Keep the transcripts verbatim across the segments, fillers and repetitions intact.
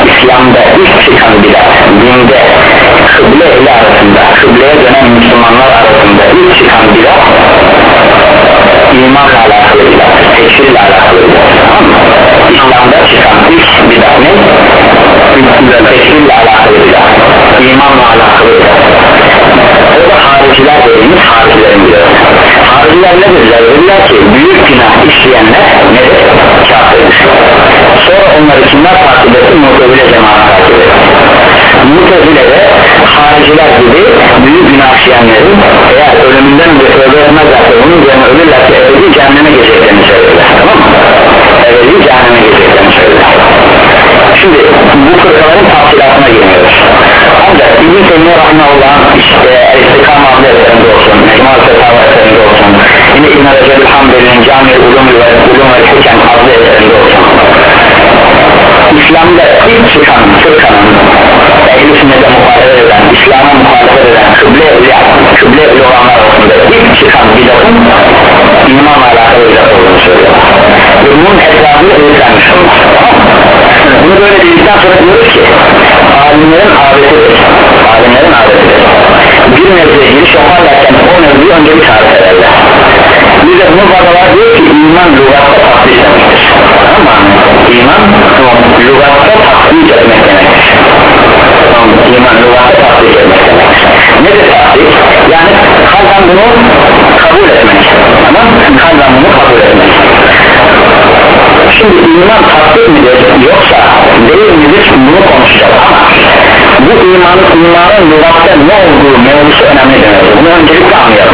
İslam'da ilk çıkan bidat, dinde kıble ehli arasında, kıbleye dönen Müslümanlar arasında ilk çıkan bidat imanla alakalı bidat, tekfirle alakalı bidat, tamam mı? İslam'da çıkan ilk bidat ne? Tekfirle alakalı bidat, imanla alakalı bidat. O da hariciler dediğimiz haricilerin bidası. Hariciler ne dediler? Dediler ki büyük günah işleyenler nedir? Kafirdir. Sonra onları kimler takip etti? Mu'tezile cemaat takip etti. Mu'tezile'de hariciler gibi büyük günah işleyenlerin eğer ölümünden önce tövbe etmezlerse onun üzerine ölürlerse ebedi cehenneme gireceklerini söylediler, tamam mı? Ebedi cehenneme gireceklerini söylediler. Şimdi bu fırkaların tafsilatına girmiyoruz. Ancak İbn-i Teymiye Rahimahullah'ın işte El-İstikam adlı eserinde olsun, Mecmul Fetava eserinde olsun, yine İbn-i Recep-i Hanbeli'nin Cami-i Ulum ve Ulum ve Hükem adlı eserinde olsun, İslam'da ilk çıkan fırkanın ehl-i sünnete muhalefet eden, İslam'a muhalefet eden kıble ehli, kıble ehli olanlar arasında ilk çıkan bidatın imanla alakalı bidat olduğunu söylüyorlar ve bunun etrafında öğretlenmiş olmaz. Bunu böyle dedikten sonra diyoruz ki alimlerin adetidir, alimlerin adetidir bir mevzuya giriş yaparlarken o mevzuyu önce bir tarif ederler. Bir de bunu bazılar diyor ki iman lügatta taklit demektir, tamam mı? İman lügatta taklit etmek demektir, tamam mı? İman lügatta taklit etmek demektir. Nedir taklit? Yani kalben bunu kabul etmek, tamam mı? Kalben bunu kabul etmek. Şimdi iman taklit midir yoksa değil midir bunu konuşacağız ama bu iman, imanın lügatta ne olduğu mevzusu önemli demektir. Bunu öncelikle anlayalım.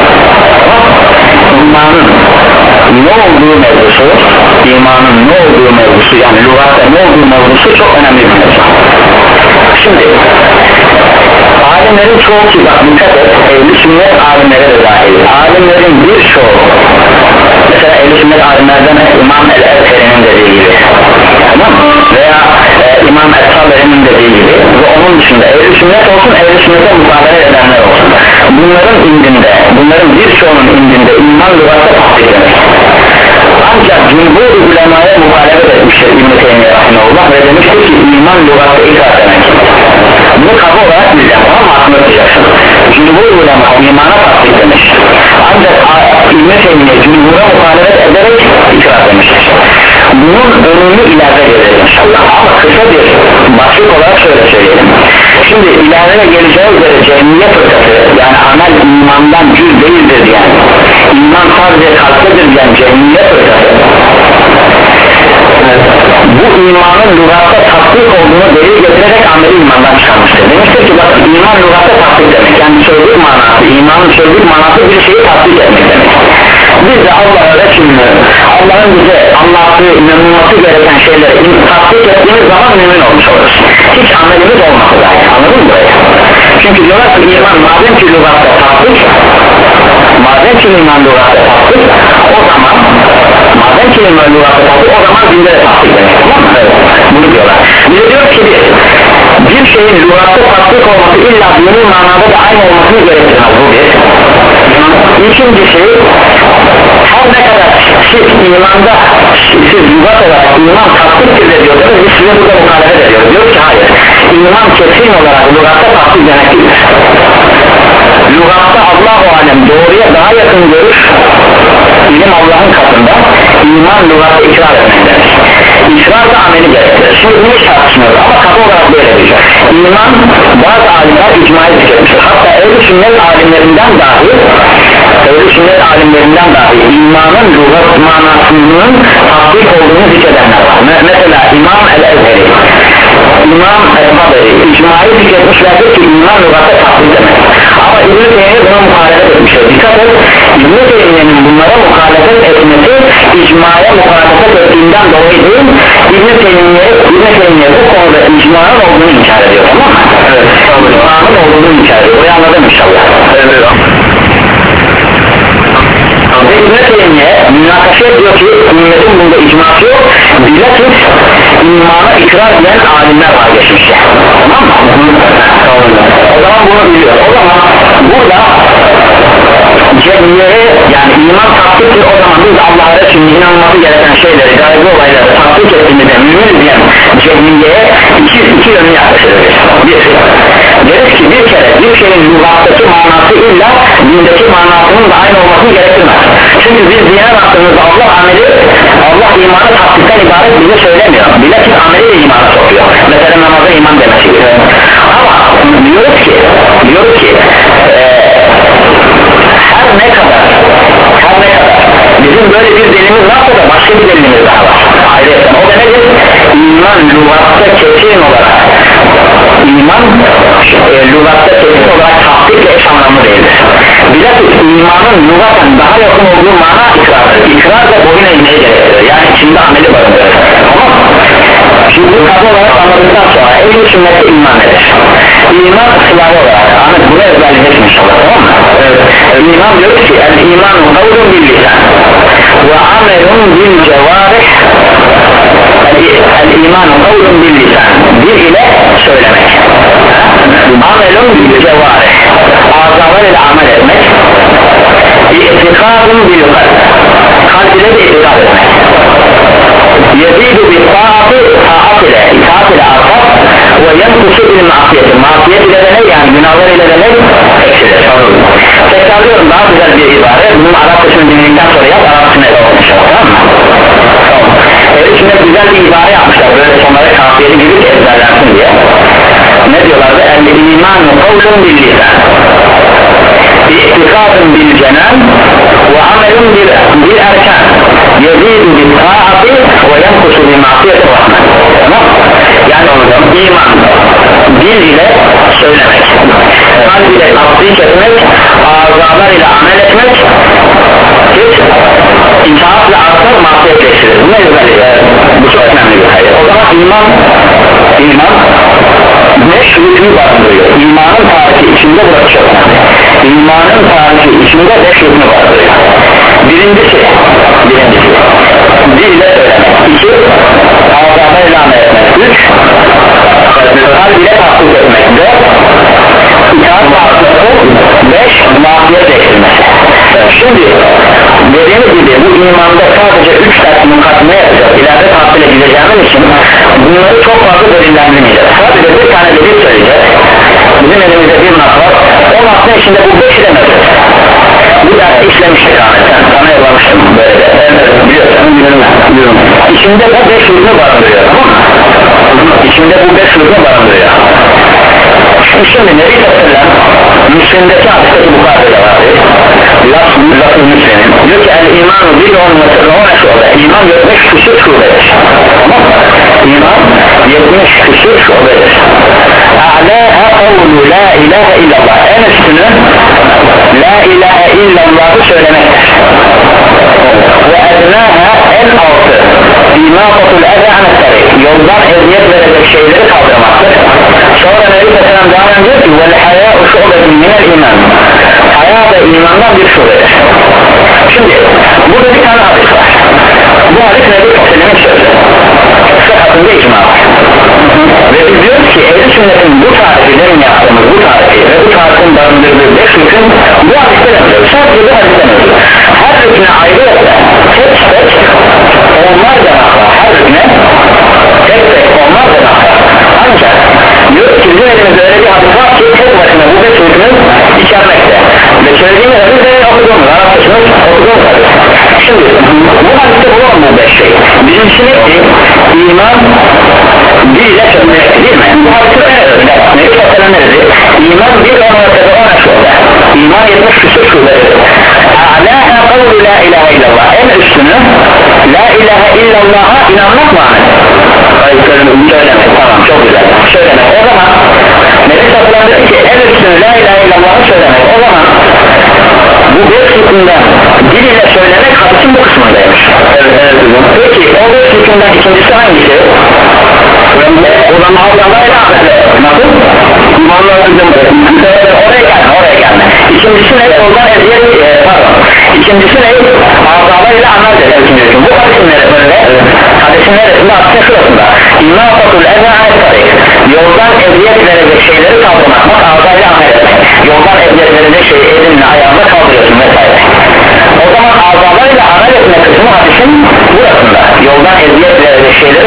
İmanın ne olduğu mevzusu, imanın ne olduğu mevzusu yani lügatta ne olduğu mevzusu çok önemli bir mevzu. Şimdi alimlerin çoğu ki bak dikkat et, ehl-i sünnet alimlere de dahil, alimlerin birçoğu mesela ehl-i sünnet alimlerden İmam el-Ezheri'nin dediği gibi, tamam mı? Veya e, İmam el-Saberi'nin dediği gibi ve onun dışında ehl-i sünnet olsun, ehl-i sünnete mutabele edenler olsun, bunların indinde, bunların birçoğunun indinde iman lügatta taklit denir. Ancak cumhur ulemaya muhalefet etmiştir İbn-i Teymiye Rahimahullah ve demiştir ki iman lügatta ikrar demek. Bunu kabul olarak bileceğim ama aklına tutacaksın. Cumhur ulema imana taklit demiş. Ancak İbn-i Teymiye cumhura muhalefet ederek ikrar demiştir. Bunun önünü ileride geleceğiz inşallah ama kısa bir başlık olarak şöyle söyleyelim. Şimdi ileride geleceği üzere cehmiye fırkası yani amel imandan cüz değildir diyen, iman sadece kalptedir diyen cehmiye fırkası bu imanın lügatta tatbik olduğunu delil getirerek ameli imandan çıkarmıştır. Demiştir ki bakın iman lügatta tatbik demek yani sözlük manası, imanın sözlük manası bir şeyi tatbik etmek demek. Biz de Allah'a Resulü'nü, Allah'ın bize anlattığı, inanılması gereken şeyleri tatbik ettiğimiz zaman mümin olmuş oluruz. Hiç amelimiz olmasa da yani, anladın mı burayı? Çünkü diyorlar ki iman madem ki lügatta tatbik, madem ki iman lügatta tatbik, o zaman madem ki iman lügatta tatbik, o zaman dinde de tatbik demek, tamam mı? Evet. Bunu diyorlar. Bize diyor ki biz, bir şeyin lügatta tatbik olması illa dini manada da aynı olmasını gerektirmez bu bir. İkincisi her ne kadar siz imanda siz lügat olarak iman tatbiktir de diyorsanız biz size burada muhalefet ediyoruz. Diyor ki hayır iman kesin olarak lügatta tatbik demek değildir. Lügatta Allah-u alem doğruya daha yakın görüş ilim Allah'ın katında, iman lügatta ikrar etmek demek. İkrar da ameli gerektirir. Şimdi bunu tartışmıyoruz ama katı olarak böyle diyecek. İman bazı alimler icmayı tüketmiştir. Hatta ehl-i sünnet alimlerinden dahi ehl-i sünnet alimlerinden dahi imanın lügat manasının tatbik olduğunu zikredenler var. Mesela İmam el-Ezheri, İmam el-Saberi icmayı tüketmişlerdir ki iman lügatta tatbik demek. Ama İbn-i Teymiye buna muhalefet etmiştir. Dikkat et, İbn-i Teymiye'nin bunlara muhalefet etmesi icmaya muhalefet ettiğinden dolayı değil, İbn-i Teymiye, İbn-i Teymiye bu konuda icmanın olduğunu inkar ediyor, tamam mı? Evet, icmanın olduğunu inkar ediyor. Burayı anladım inşallah. Evet. Ve İbn-i Teymiye münakaşa ediyor ki ümmetin bunda icması yok, bilakis imana ikrar diyen alimler var geçmişte, tamam mı? O zaman bunu biliyor. O zaman burada cehmiyeye yani iman tatbiktir, o zaman biz Allah'a Resulü'nün inanması gereken şeyleri, gaybi olayları tatbik tatbik ettiğimizde mümin diyen cehmiyeye iki, iki yönlü yaklaşırız. Bir, deriz ki bir kere bir şeyin lügattaki manası illa dindeki manasının da aynı olmasını gerektirmez. Çünkü biz dine baktığımızda Allah ameli, Allah imanı tatbikten ibaret bize söylemiyor. Bilakis ameliyle imana sokuyor. Mesela namaza iman demesi gibi. Ama diyoruz ki diyoruz ki ee, her ne kadar her ne kadar bizim böyle bir delimiz varsa da başka bir delimiz daha var. Ayrıca o da nedir? İman lügatta kesin olarak iman e, lügatta kesin olarak tatbikle eş anlamlı değildir. Bilakis imanın lügatten daha yakın olduğu mana ikrardır. İkrar da boyun eğmeyi gerektirir. Yani içinde ameli barındırır. Tamam mı? Şimdi bu kadar olarak anladıktan sonra ehl-i sünnette iman nedir? İman silahı olarak Ahmet bunu ezberleyeceksin inşallah, tamam mı? Evet. İman diyor ki el iman kavlun bil lisan ve amelun bil cevarih. El iman kavlun bil lisan, dil ile söylemek, amelun bil cevarih, azalar ile amel etmek, itikadun bil kalb, kalb ile de itikad etmek, yezidu bil taati, taat ile itaat ile artar ve yenkusu bil masiyeti, masiyet ile de ne, yani günahlar ile de ne eksilir. Tekrarlıyorum, daha güzel bir ibare, bunun Arapçasını dinledikten sonra yap, Arapçasını ele olmuş, tamam mı? Evet, şimdi güzel bir ibare yapmışlar, böyle sonlara kafiyeli gibi ezberlensin diye. Ne diyorlardı? El imanu kavlun bil lisan, itikadun bil cenan ve amelun bil erkan, yezidu bil taati ve yenkusu bil masiyeti rahman. Tamam? Yani onu iman dil ile söylemek, kalb ile tasdik etmek, azalar ile amel etmek, hiç itaatla artar, masiyet geçirir. Bu ne güzel? Bu çok önemli bir hayır. O zaman iman iman beş rüknü barındırıyor. İmanın tarifi içinde burası çok önemli. İmanın tarifi içinde beş rüknü barındırıyor. Birincisi birincisi dil ile söylemek. İki, azalar ile amel etmek. Üç, kalb ile tasdik etmek. Dört, itaat artması. Beş, masiyet geçirmesi. Şimdi dediğimiz gibi bu imanda sadece üç tane mukaddime yapacağız. İleride tahsil edileceğimiz için bunları çok fazla delillendirmeyeceğiz. Sadece bir tane delil söyleyeceğiz. Bizim elimizde bir nas var. O nasın içinde bu beşi de mevcut. Bu dersi işlemiştik Ahmet, sen sana yollamıştım böyle de. Biliyorsun, biliyorum. İçinde bu beş rüknü barındırıyor, tamam mı? İçinde bu beş rüknü barındırıyor. Şimdi Nebi Tasarlam Müslim'deki hadisteki bu kadar vardı. Lafı Müslim'in diyor ki el imanu bir olması ona şöyle, iman yetmiş küsur şubedir. Tamam mı? İman yetmiş küsur şubedir. A'lâhe kavlu la ilahe illallah, en üstünü la ilahe illallah'ı söylemektir. Ve ednâhe en altı imâfatul eze anetleri, yoldan eziyet verecek şeyleri kaldırmaktır. Sonra Nebi Tasarlam devam ediyor ki vel hayâ'u şubetin minel iman, haya da imandan bir şubedir. Şimdi burada bir tane hadis var. Bu hadis Nebi Tasarlam'ın sözü, sıhhatında icma var. Ve biz diyoruz ki ehl-i sünnetin bu tarifi, demin yaptığımız bu tarifi ve bu tarifin barındırdığı beş rükün bu hadiste mevcut. Sadece bu hadiste mevcut. Her rüküne ayrı tek tek onlarca nakla, her rüküne tek tek onlarca nakla. Ancak diyoruz ki bizim elimizde öyle bir hadis var ki tek başına bu beş rükünü içermekte. Ve söylediğimiz hadis de okuduğumuz, Arapçasını okuduğumuz hadis. Şimdi bu hadiste bulalım bu beş şey. Birincisi neydi? İman dil ile söylemek değil mi? Bu hadisi öyle öyle. Nebi Tasarlam ne dedi? İman bir olmakta da ona şöyle. İman yetmiş küsur şubedir. A'lâhe kavlu la ilahe illallah, en üstünü la ilahe illallah'a inanmak mı Ahmet? Hayır, söylemek, tamam, çok güzel. Söylemek, o zaman Nebi Tasarlam dedi ki en üstünü la ilahe illallah'ı söylemek. O zaman bu beş rükünden dil ile söylemek hadisin bu kısmındaymış. Evet, evet. Peki o beş rükünden ikincisi hangisi? O zaman Allah'la nasıl? İmanla oraya gelme, oraya gelme. İkincisi ne? Oradan eziyet, e, pardon. İkincisi ne? Azalarıyla amel eder ikinci hüküm. Bu hadisin neresi böyle? Hadisin neresinde? Hadisin şurasında. İmâfatul ezâ'e yoldan eziyet verecek şeyleri kaldırmak. Bak azalarıyla amel etmek. Yoldan eziyet verecek şeyi elinle ayağında kaldırıyorsun vesaire. O zaman azalarıyla amel etme kısmı hadisin burasında. Yoldan eziyet verecek şeyleri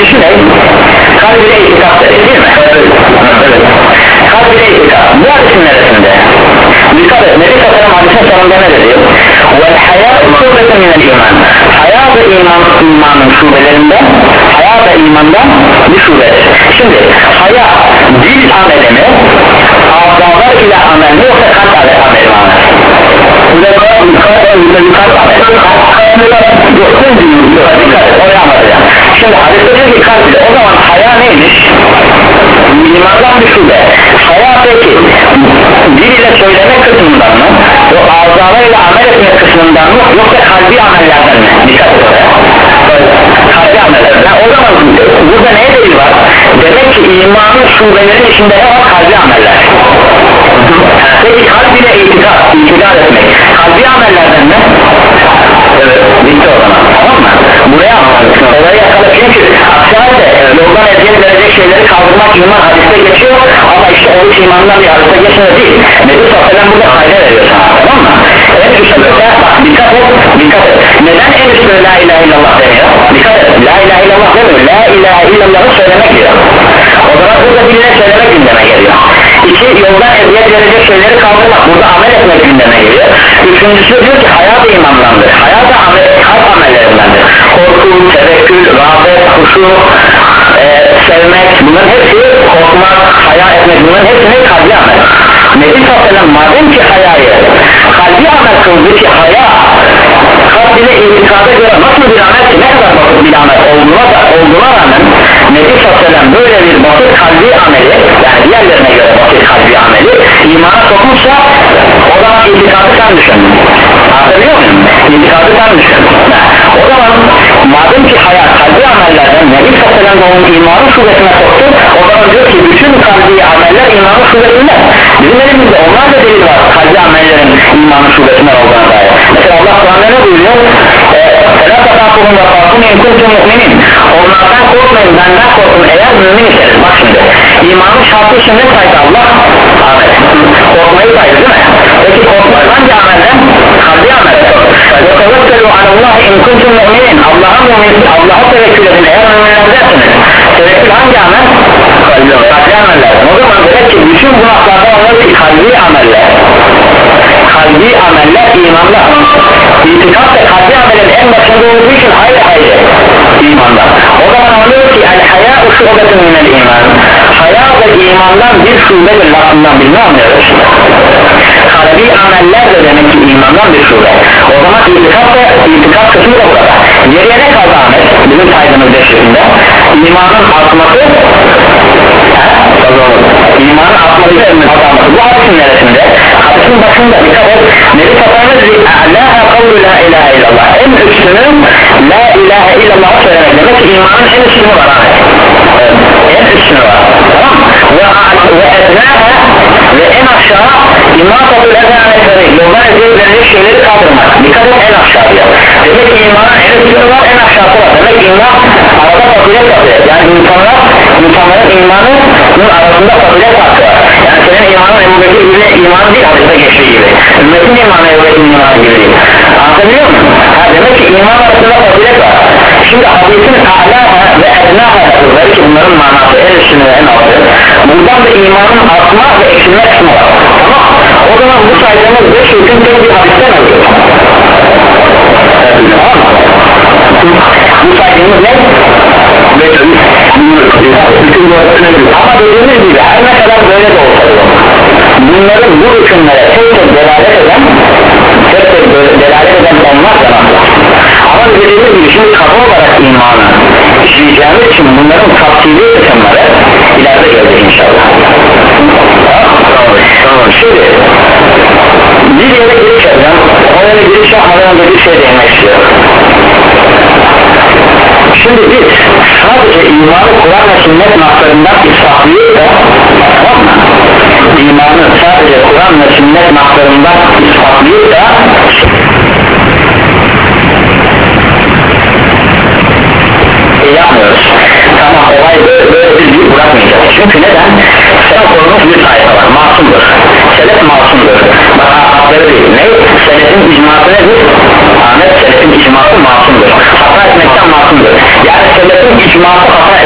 Birincisi ne? Kalb ile itikad dedik değil mi? Evet. Evet. Kalb ile itikad. Bu hadisin neresinde? Dikkat et, Nebi Sallallahu hadisin sonunda ne dedi? Vel haya şubetun minel iman. Haya da iman, imanın şubelerinden, haya da imandan bir şubedir. Şimdi haya dil ameli mi? Ağzalar ile amel mi yoksa kalp amel mi? Burada kalp amel. Şimdi hadiste diyor ki kalp ile, o zaman haya neymiş? İmandan bir şube. Haya peki dil ile söyleme kısmından mı? O ağzalarıyla amel etme kısmından mı? Yoksa kalbi amellerden mi? Dikkat et oraya. Kalbi amellerden. O zaman burada neye delil var? Demek ki imanın şubelerin içinde ne var? Kalbi ameller. Peki kalb ile itikad, itikad etmek kalbi amellerden mi? Evet, bitti o zaman, tamam mı? Buraya anladık, orayı yakala çünkü aksi halde yoldan eziyet verecek şeyleri kaldırmak iman hadiste geçiyor ama işte oruç imandan bir hadiste geçmiyor değil. Nebi Sallallahu burada fayda veriyor sana, tamam mı? En üstte bak dikkat et, dikkat et. Neden en üstte la ilahe illallah demiyor? Dikkat et, la ilahe illallah demiyor, la ilahe illallah'ı söylemek diyor. O zaman burada birine söylemek gündeme geliyor. İki, yoldan eziyet verecek şeyleri kaldırmak, burada amel etmek gündeme geliyor. Üçüncüsü diyor ki hayat imandandır, hayat da amel, kalp amellerindendir. Korku, tevekkül, rağbet, huşu, e, sevmek, bunların hepsi, korkmak, hayal etmek, bunların hepsini kalbi amel. Nebi Sallallahu madem ki hayayı kalbi amel kıldı ki haya kalb ile itikada göre nasıl bir amel ki ne kadar basit bir amel olduğuna, da, olduğuna rağmen Nebi Sallallahu böyle bir basit kalbi ameli, yani diğerlerine göre basit kalbi ameli imana sokmuşsa o zaman itikadı sen düşün. Anlatabiliyor muyum? İtikadı sen düşün. O zaman madem ki hayat kalbi amellerden Nebi Sallallahu onun imanın şubesine soktu, o zaman diyor ki bütün kalbi ameller imanın şubesinde. Bizim elimizde onlar da delil var kalbi amellerin imanın şubesinden olduğuna dair. Mesela Allah Kur'an'da ne buyuruyor? فَلَا تَقَاقُهُمْ وَقَاقُمْ اِنْ كُنْتُمْ مُؤْمِنِينَ Onlardan korkmayın, benden korkun eğer mümin iseniz. Bak şimdi imanın şartı için ne saydı Allah? Amet. Korkmayı saydı değil mi? Peki korkmak hangi amelden? Kalbi amelden. وَتَوَكَّلُوا عَلَى اللّٰهِ اِنْ كُنْتُمْ مُؤْمِنِينَ Allah'a mümin, Allah'a tevekkül edin eğer müminlerdensiniz. Tevekkül hangi amel? Kalbi amellerden. O zaman demek ki bütün bu noktalarda onlar ki kalbi ameller kalbi ameller imanda. İtikad da kalbi amelin en başında olduğu için hayır hayır imanda. O zaman anlıyor ki el haya şubetun minel iman. Haya da imandan bir şubedir lafından biz ne anlıyoruz? Kalbi ameller de demek ki imandan bir şube. O zaman itikad da itikad kısmı da burada. Geriye ne kaldı Ahmet? Bizim saydığımız beşikinde imanın artması imanın artması ve azalması. Bu hadisin neresinde? Hadisin başında dikkat et. Nebi Sallallahu dedi A'laha kavlu la ilahe illallah. En üstünü la ilahe illallah söylemek demek ki imanın en üstünü var Ahmet. En üstünü var. Tamam ve, ve etnaha ve en aşağı iman-ı ezanetleri yoldan eziyet verecek şeyleri kaldırmak. Dikkat et en aşağıya. Demek ki imanın en üstünü var en aşağısı var. Demek ki iman arada fazilet fazilet. Yani insanlar insanların imanının arasında fazilet farkı var. Yani senin imanın Ebu Bekir gibi iman değil hadiste geçtiği gibi. Ümmetin imanı Ebu Bekir'in imanı gibi değil. Anlatabiliyor musun? Ha, demek ki iman arasında fazilet var. Şimdi hadisin a'laha ve ednaha sözleri ki bunların manası en üstünü ve en altı. Buradan da imanın artma ve eksilme kısmı var. Tamam. O zaman bu saydığımız beş hüküm tek bir hadisten alıyor. Tamam mı? Bu saydığımız ne? Ama dediğimiz gibi her ne kadar böyle de olsa bunların bu hükümlere tek tek delalet eden tek tek delalet eden onlar yanarlar. Ama dediğimiz gibi şimdi kafa olarak imanı işleyeceğimiz için bunların tafsili kısımları ileride görecek inşallah. Şimdi bir yere giriş yapacağım. O yere giriş yapmadan önce bir şey değinmek istiyorum. Şimdi biz sadece imanı Kur'an ve sünnet naklarından ispatlıyız da tamam mı? İmanı sadece Kur'an ve sünnet naklarından ispatlıyız da e, yapmıyoruz. Tamam olay böyle, böyle bir büyük bırakmayacağız. Çünkü neden? Selef korunmuş bir sayfa var. Masumdur. Selef masumdur. Bak hakları değil. Ne? Selefin icması nedir? Ahmet selefin icması masumdur. Hata etmekten masumdur. Yani selefin icması hata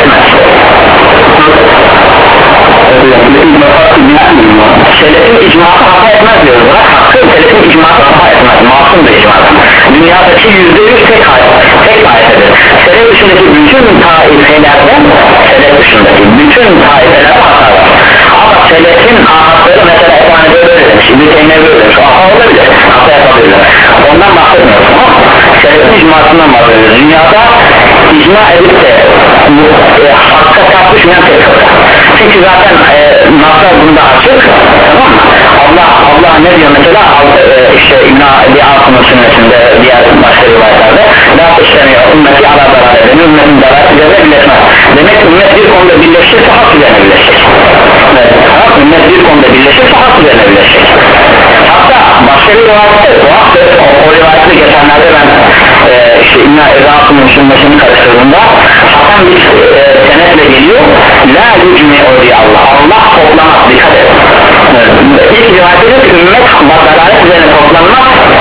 dünyadaki yüzde yüz tek tek taifeler. Selef dışındaki bütün taifelerde selef dışındaki bütün taifelerde hata var. Ama selefin ahadları mesela efendim böyle demiş, İbn-i Teymiye böyle demiş, aha olabilir, hata yapabilirler. Ondan bahsetmiyoruz ama selefin icmasından bahsediyoruz. Dünyada icma edip de e, hakka tartışmayan tek kapı. Çünkü zaten e, nasıl bunda açık, tamam mı? Allah Allah ne diyor mesela e, işte İbn-i Abi Asım'ın sünnesinde diğer başka rivayetlerde la işlemiyor ümmeti ala beraber benim ümmetim beraber üzerine birleşmez. Demek ki ümmet bir konuda birleşirse hak üzerine birleşecek. Evet, tamam, ümmet bir konuda birleşirse hak üzerine birleşecek. Hatta başka bir rivayette o, o, o rivayette geçenlerde ben e, işte İbn-i Abi Asım'ın sünnesini karıştırdığımda hatta bir e, senetle geliyor la yücme o diye Allah Allah toplamaz, dikkat et. Evet. İlk rivayette diyor ki ümmet dalalet üzerine toplanmaz,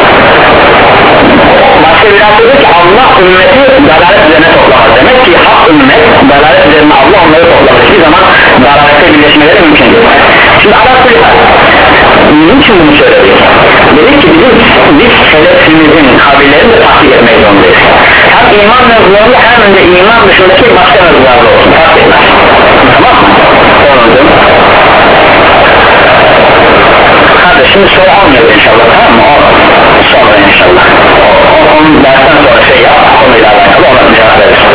başka bir rivayette diyor ki Allah ümmeti dalalet üzerine toplamaz. Demek ki hak ümmet dalalet üzerine Allah onları toplamaz, hiçbir zaman dalalette birleşmeleri mümkün değil. Şimdi Allah'ın niçin bunu söyledik? Dedik ki bizim biz selefimizin kabirlerini de takip etmeyi zorundayız. Hem iman mevzularında hem de iman dışındaki başka mevzularda olsun, takip etmez. Tamam mı? Anladım. Şimdi soru almıyoruz inşallah, tamam mı? O sonra inşallah o, onun dersten sonra şey yap, konuyla alakalı ona bir cevap verir.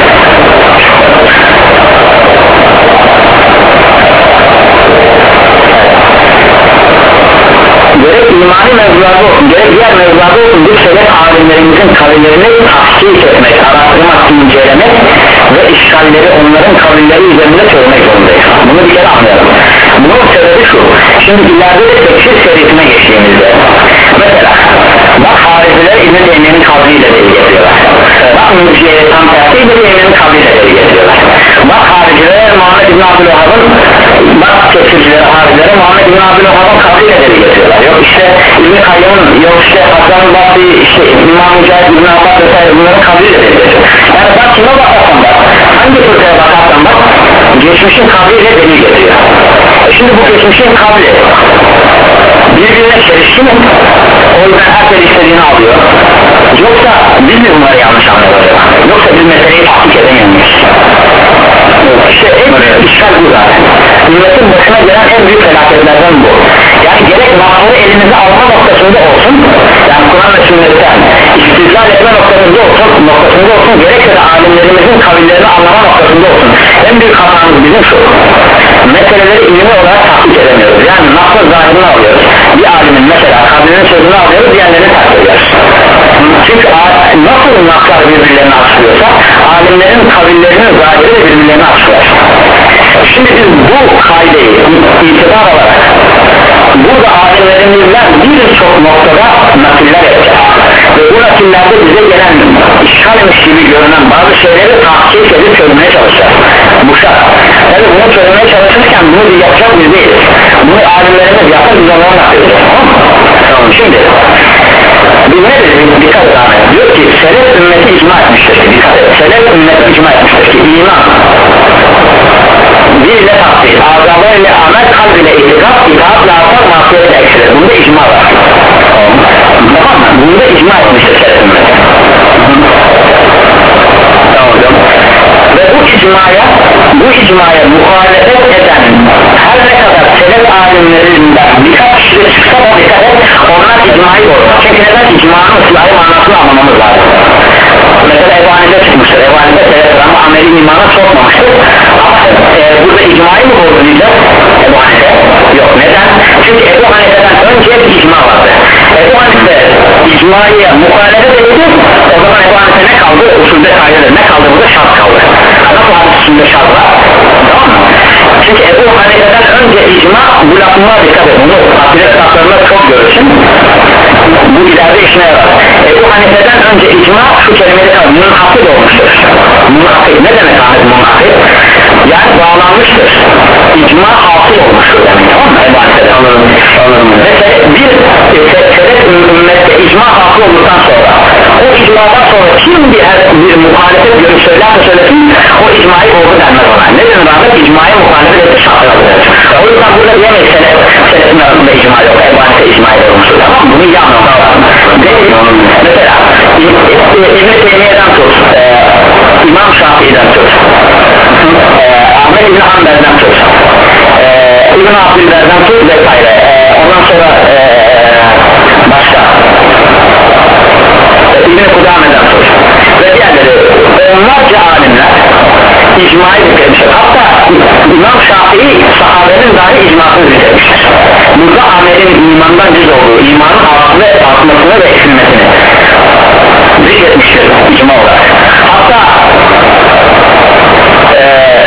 Gerek imani mevzularda olsun, gerek diğer mevzularda olsun bir selef alimlerimizin kavillerini tahkik etmek, araştırmak, incelemek ve işgalleri onların kavilleri üzerinde çözmek zorundayız. Bunu bir kere anlayalım. Bunun sebebi şu, şimdi ileride de tekfir serisine geçtiğimizde mesela bak hariciler İbn-i Teymiye'nin kavliyle deli getiriyorlar, bak mülkiye tam tersi İbn-i Teymiye'nin kavliyle deli getiriyorlar, bak hariciler Muhammed İbn Abdülvahab'ın, bak tekfircilere haricilere Muhammed İbn Abdülvahab'ın kavliyle deli getiriyorlar, yok işte İbn-i Kayyım'ın, yok işte Hasan-ı Basri, işte İmam Mücahit, İbn Abbas vesaire bunların kavliyle deli getiriyor. Yani bak kime bakarsan bak, hangi fırkaya bakarsan bak geçmişin kavliyle deli getiriyor. Şimdi bu geçmişin kavli birbirine çelişki mi? O yüzden herkes istediğini alıyor. Yoksa biz mi bunları yanlış anlıyoruz acaba? Yoksa biz meseleyi tahkik edemiyor muyuz? İşte en büyük işgal bu zaten. Ümmetin başına gelen en büyük felaketlerden bu. Yani gerek nasları elimize alma noktasında olsun, yani Kur'an ve sünnetten istizlal etme noktasında olsun, noktasında olsun, gerekse de alimlerimizin kavillerini anlama noktasında olsun. En büyük hatamız bizim şu, meseleleri ilmi olarak tahkik edemiyoruz. Yani nasıl zahirini alıyoruz, bir alimin mesela kabilinin sözünü alıyoruz, diğerlerini takip ediyoruz. Çünkü nasıl naslar birbirlerini açıklıyorsa alimlerin kavillerinin zahiri de birbirlerini açıklıyor. Şimdi biz bu kaideyi itibar olarak burada alimlerimizden birçok noktada nakiller yapacağız ve bu nakillerde bize gelen işgalmiş gibi görünen bazı şeyleri tahkik edip çözmeye çalışacağız. Bu şart. Tabi bunu çözmeye çalışırken bunu bir yapacak biz değiliz. Bunu alimlerimiz yapar, biz onları nakledeceğiz. Tamam, şimdi biz ne dedik? Dikkat et Ahmet. Diyor ki selef ümmeti icma etmiştir ki, dikkat et, selef ümmeti icma etmiştir ki iman dil ile takdir, azalar ile amel, kalb ile itikad, itaatla artar, masiyetle eksilir. Bunda icma var. Tamam mı? Bunda icma etmiştir selef ümmeti. Tamam hocam. Ve bu icmaya bu icmaya muhalefet eden her ne kadar selef alimlerinden birkaç kişi çıksa da dikkat et, onlar icmayı bozar. Çünkü neden? İcmanın ıslahı manasını anlamamız lazım. Mesela Ebu Hanife çıkmıştır, Ebu Hanife seleftir ama ameli imana sokmamıştır. Ama e, burada icmayı mı bozulacak Ebu Hanife? Yok, neden? Çünkü Ebu Hanife'den önce bir icma vardı. Ebu Hanife icmaya muhalefet etti, o zaman Ebu Hanife ne kaldı? Usulde kaydedir, ne kaldı burada? Şart kaldı. Nasıl hadisinde şart var? Tamam mı? Çünkü Ebu Hanife'den önce icma, bu lafıma dikkat edin, bunu akide kitaplarında çok görürsün, bu ileride işine yarar. Ebu Hanife'den önce icma şu kelimeyi kaldı, münhafid olmuştur. Münhafid ne demek Ahmet münhafid? Yani bağlanmıştır, icma hasıl olmuştur demek, tamam mı Ebu Hanife'den? Anladım, anladım. Mesela bir sebep ümmette icma hasıl olduktan sonra o icmadan sonra kim bir, bir muhalefet görüp söylerse söylesin o icmayı oldu denmez ona. Ne demek Ahmet? İcmaya muhalefet etti şartlar. O yüzden burada diyemeyiz selef, selefin arasında icma yok, Ebu Hanife icmayı olmuştur, tamam mı? Bunu iyi anlamam lazım. Mesela İbn-i Abdülber'den tut vesaire ee, ondan sonra ee, başka İbn-i Kudame'den tut ve diğerleri onlarca alimler icmayı zikretmişler. Hatta İmam Şafii sahabenin dahi icmasını zikretmişler. Burada amelin imandan cüz olduğu, imanın altını ve artmasını ve eksilmesini zikretmiştir icma olarak. Hatta ee,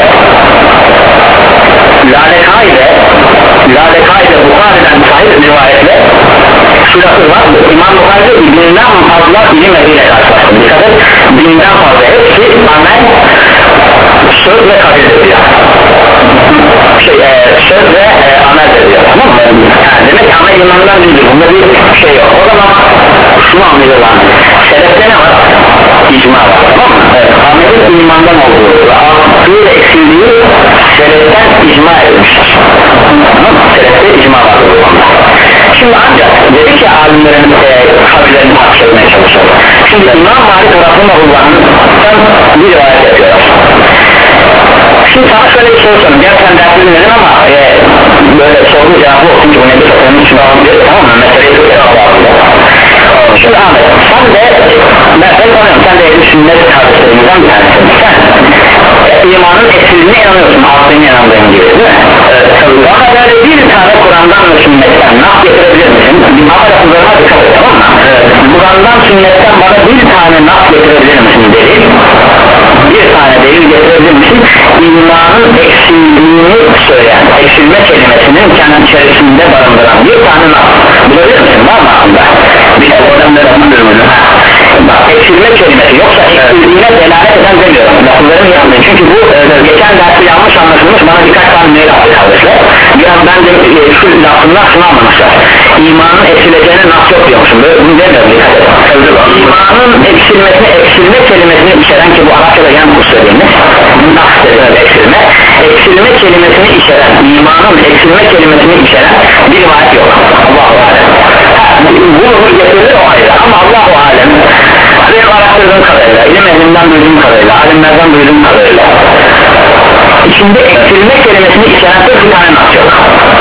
Lalekai'de Lalekai'de Bukhari'den sahih rivayetle şu lafı var, İmam Bukhari'de binden fazla ilim ehliyle karşılaştım. Dikkat et, binden fazla hepsi amel, söz ve kabildir diyor. Şey, e, söz ve e, amel diyor, tamam mı? Yani demek ki amel imandan değildir, bunda bir şey yok. O zaman şunu anlıyorlar, selefte ne var? İcma var, tamam mı? Evet, amelin imandan olduğu ve arttığı ve eksildiği seleften icma edilmiştir. Tamam mı? Selefte icma var bu konuda. Şimdi ancak dedi ki alimlerin e, kabirlerini takip etmeye çalışalım. Şimdi İmam Malik Rahimahullah'ın bir rivayet yapıyorlar. Şimdi sana şöyle bir soru sorayım. Gerçekten dersini dinledim ama e, böyle sorduğu cevabı olsun ki bu nedir onun için alabilir, tamam mı? Meseleyi çok cevabı alıyor. Şimdi Ahmet, sen de ben seni tanıyorum, sen de ehl-i sünnet kardeşlerimizden bir tanesin. Sen e, imanın eksildiğine inanıyorsun, altına inandığın gibi değil mi? Evet, tabii. Bana böyle bir tane Kur'an'dan ve sünnetten nasıl getirebilir misin? Bir hava lafızlarına dikkat et, tamam mı? Evet. Kur'an'dan sünnetten bana bir tane nasıl getirebilir misin delil? Bir tane delil getirebilir misin? İmanın eksildiğini söyleyen, eksilme kelimesinin kendi içerisinde barındıran bir tane nasıl? Bulabilir misin? Var mı aslında? Bir oradan anlamıyorum. Eksilme kelimesi yoksa eksildiğine delalet eden demiyorum. Lafızların yanında. Çünkü bu e, geçen derste yanlış anlaşılmış, bana birkaç tane mail aldı kardeşler. Bir an ben de e, şu lafından şunu anlamışlar. İmanın eksileceğine nasıl yok diyormuşum. Böyle bunu demiyorum. İmanın eksilmesini, eksilme kelimesini içeren ki bu Arapçada yan kus dediğimiz nasıl eksilme, eksilme kelimesini içeren, imanın eksilme kelimesini içeren bir rivayet yok. Allahu alem. Bunu getirir o ayrı ama Allahu alem benim araştırdığım kadarıyla, ilim ehlinden duyduğum kadarıyla, alimlerden duyduğum kadarıyla içinde eksilme kelimesini içeren tek bir tane nas yok.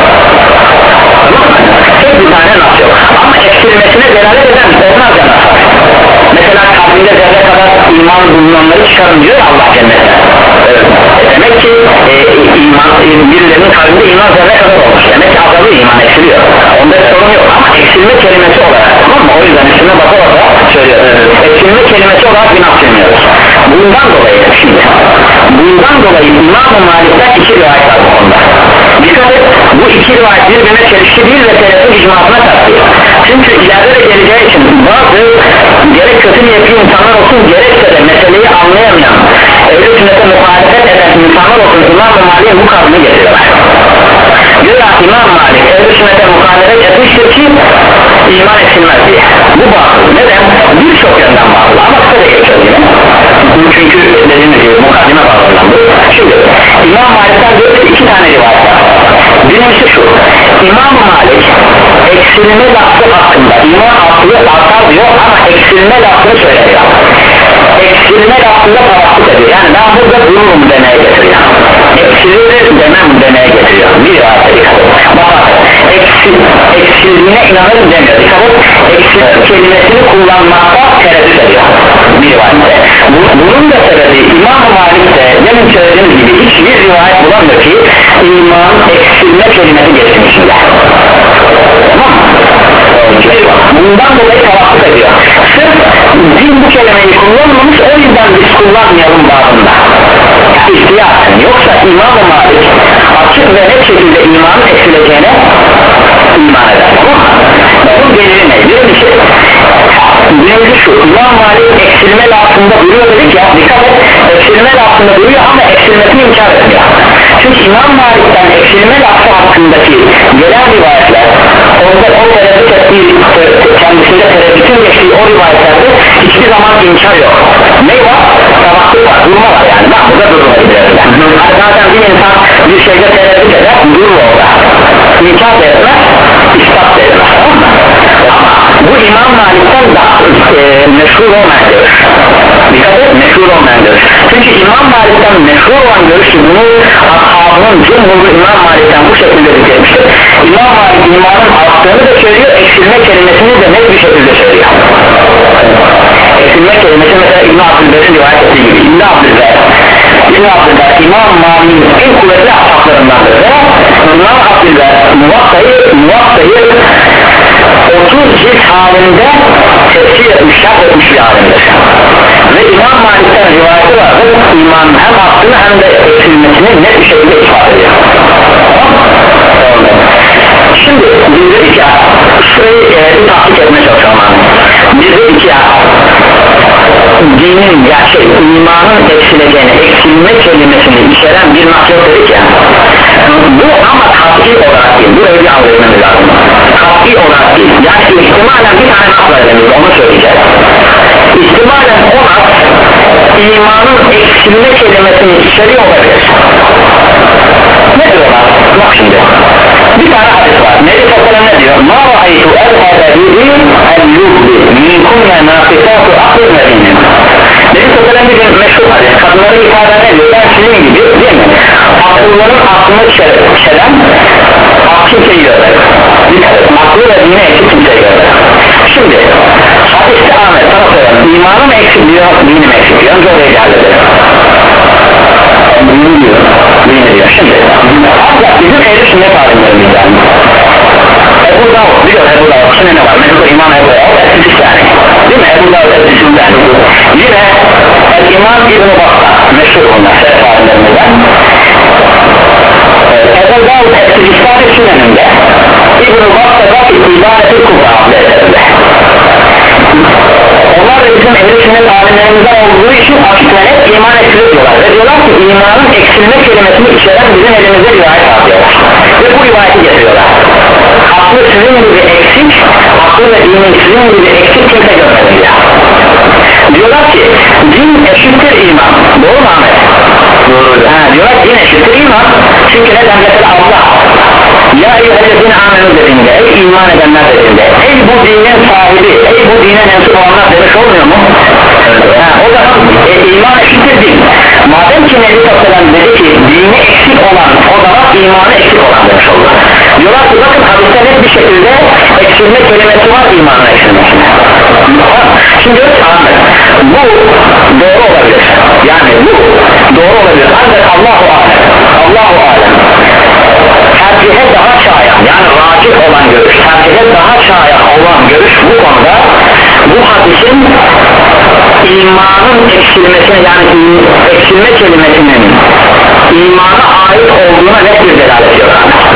Tek bir tane nas yok ama eksilmesine delalet eden onlarca nas var. Mesela kalbinde zerre kadar iman bulunanları çıkarın diyor Allah cennete. Evet. E demek ki e, iman, e, birilerinin kalbinde iman zerre kadar olmuş. Demek ki azalıyor, iman eksiliyor. Onda bir sorun yok ama eksilme kelimesi olarak, tamam mı? O yüzden üstüne baka baka söylüyor. Evet. Eksilme kelimesi olarak günah silmiyoruz. Bundan dolayı şimdi bundan dolayı İmam-ı Malik'ten iki rivayet var bu konuda. Dikkat et, bu iki rivayet birbirine çelişki değil ve selefin icmasına tatlıyor. Çünkü ileride de geleceği için bazı gerek kötü niyetli insanlar olsun gerekse de meseleyi anlayamayan ehl-i sünnete muhalefet eden insanlar olsun İmam-ı Malik'in bu kavmini getiriyorlar. Güya İmam Malik ehl-i sünnete muhalefet etmiştir ki iman eksilmez diye. Bu bağlı. Neden? Birçok yönden bağlı ama kısa da geçiyor yine. Çünkü dediğimiz gibi mukaddime bağlıdan bu. Şimdi İmam Malik'ten böyle iki tane rivayet var. Birincisi şu, İmam Malik eksilme lafı hakkında iman aklı artar diyor ama eksilme lafını söylemiyor. Eksilme lafında tavakkuk ediyor. Yani ben burada dururum demeye getiriyor. Eksilir demem demeye getiriyor. Bir rivayete dikkat et. Bak eksil, eksildiğine inanırım demiyor. Dikkat et, eksil kelimesini kullanmakta tereddüt ediyor. Bir rivayette. Bunun da sebebi İmam-ı Malik'te demin söylediğimiz gibi hiçbir rivayet bulamıyor ki iman eksilme kelimesi geçsin içinde. Tamam mı? Bundan dolayı tavakkuk ediyor. Sırf din bu kelimeyi kullanmamış, o yüzden biz kullanmayalım babında. İhtiyatın. Yoksa İmam-ı Malik açık ve net şekilde imanın eksileceğine iman eder. Tamam mı? Bunun delili ne? Birincisi Birincisi şu, İmam Malik eksilme lafında duruyor dedik ya, dikkat et, eksilme lafında duruyor ama eksilmesini inkar etmiyor. Çünkü İmam Malik'ten eksilme lafı hakkındaki gelen rivayetler, orada o tereddüt ettiği, kendisinde tereddütün geçtiği o rivayetlerde hiçbir zaman inkar yok. Ne var? Tavakkuk var, durma var yani. Bak burada durma gidiyorlar. Yani zaten bir insan bir şeyde tereddüt eder, durur orada. İnkar da etmez, ispat da etmez, tamam mı? Ama bu İmam Malik'ten daha e, meşhur olmayan görüş. Dikkat et, meşhur olmayan görüş. Çünkü İmam Malik'ten meşhur olan görüş ki bunu ashabının cumhuru İmam Malik'ten bu şekilde zikretmiştir. İmam Malik imanın arttığını da söylüyor, eksilme kelimesini de net bir şekilde söylüyor. Eksilme kelimesi mesela İbn-i Abdülber'in rivayet ettiği gibi İbn-i Abdülber İbn-i Abdülber İmam Malik'in en kuvvetli ashablarındandır ve İmam Abdülber Muvatta'yı Muvatta'yı otuz cilt halinde tefsir etmiş, şart etmiş bir alimdir ve İmam Malik'ten rivayeti vardır, imanın hem arttığını hem de eksilmesini net bir şekilde ifade ediyor. Şimdi biz dedik ya, şurayı e, bir tahkik etmeye çalışalım abi. Biz dedik ya, dinin ya şey imanın eksileceğini, eksilme kelimesini içeren bir nasıl dedik ya, bu ama tahkik olarak değil, burayı bir anlayışmamız lazım. Tahkik olarak değil, yani ihtimalen bir tane nasıl edemiyoruz, onu söyleyeceğiz. İhtimalen o nas imanın eksilme kelimesini içeriyor olabilir. Nedir o nas? Bak şimdi bir tane hadis var. Nebi Sallallahu ne diyor? Ma ra'aytu el-hadidi el-yubdi minkunne nafisatu aklın medinin. Nebi Sallallahu bir gün meşhur hadis. Kadınları ifade ediyor. Ben sizin gibi değil mi? Akılların aklını çelen kimseyi görmek. Aklı ve dine eksik kimseyi görmek. Şimdi hadiste Ahmet sana soralım. İmanı mı eksik diyor, dini mi eksik diyor? Önce oraya geldi. Dini diyor. Dini diyor. Şimdi ancak bizim ehl-i sünnet alimlerimizden Ebu Davud biliyor, Ebu Davud şimdi ne var? Mesela İmam Ebu Davud Esisistani değil mi? Ebu Davud Esisistani yine El-İmam İbn-i Bakta meşhur bunlar şeref alimlerimizden Ebu Davud Esisistani süneninde İbn-i Bakta'da İbadeti Kubra eserinde onlar da bizim ehl-i sünnet alimlerimizden olduğu için açık ve net iman eksiliyorlar ve diyorlar ki imanın eksilme kelimesini içeren bizim elimizde rivayet alıyorlar ve bu rivayeti getiriyorlar. Aklı sizin gibi eksik, aklı ve dinin sizin gibi eksik kimse görmedi diyor. Diyorlar ki din eşittir iman. Doğru mu Ahmet? Doğru. Ha, diyorlar din eşittir iman. Çünkü neden mesela Allah ya eyyühellezine amenu dediğinde, ey iman edenler dediğinde, ey bu dinin sahibi, ey bu dine mensup olanlar demiş olmuyor mu? Ha, o zaman e, iman eşittir din. Madem ki Nebi Sallallahu dedi ki dini eksik olan o zaman imanı eksik olan demiş oldu. Diyorlar ki bakın hadiste net bir şekilde eksilme kelimesi var imanın eksilmesine. Şimdi diyor ki Ahmet bu doğru olabilir. Yani bu doğru olabilir. Ancak Allahu alem. Allahu alem. Tercihe daha şayan yani racih olan görüş, tercihe daha şayan olan görüş bu konuda bu hadisin imanın eksilmesine yani eksilme kelimesinin imana ait olduğuna net bir delalet ediyor.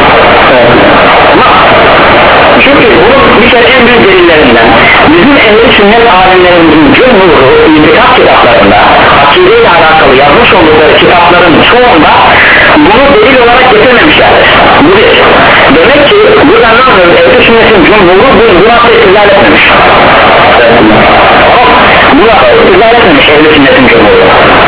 Çünkü bunun bir kere en büyük delillerinden bizim ehl-i sünnet alimlerimizin cumhuru itikad kitaplarında akideyle alakalı yazmış oldukları kitapların çoğunda bunu delil olarak getirmemişlerdir. Bu bir. Demek ki buradan ne anlıyoruz? Ehl-i sünnetin cumhuru bu nasıl istizlal etmemiş. Bu nasıl istizlal etmemiş ehl-i sünnetin cumhuru.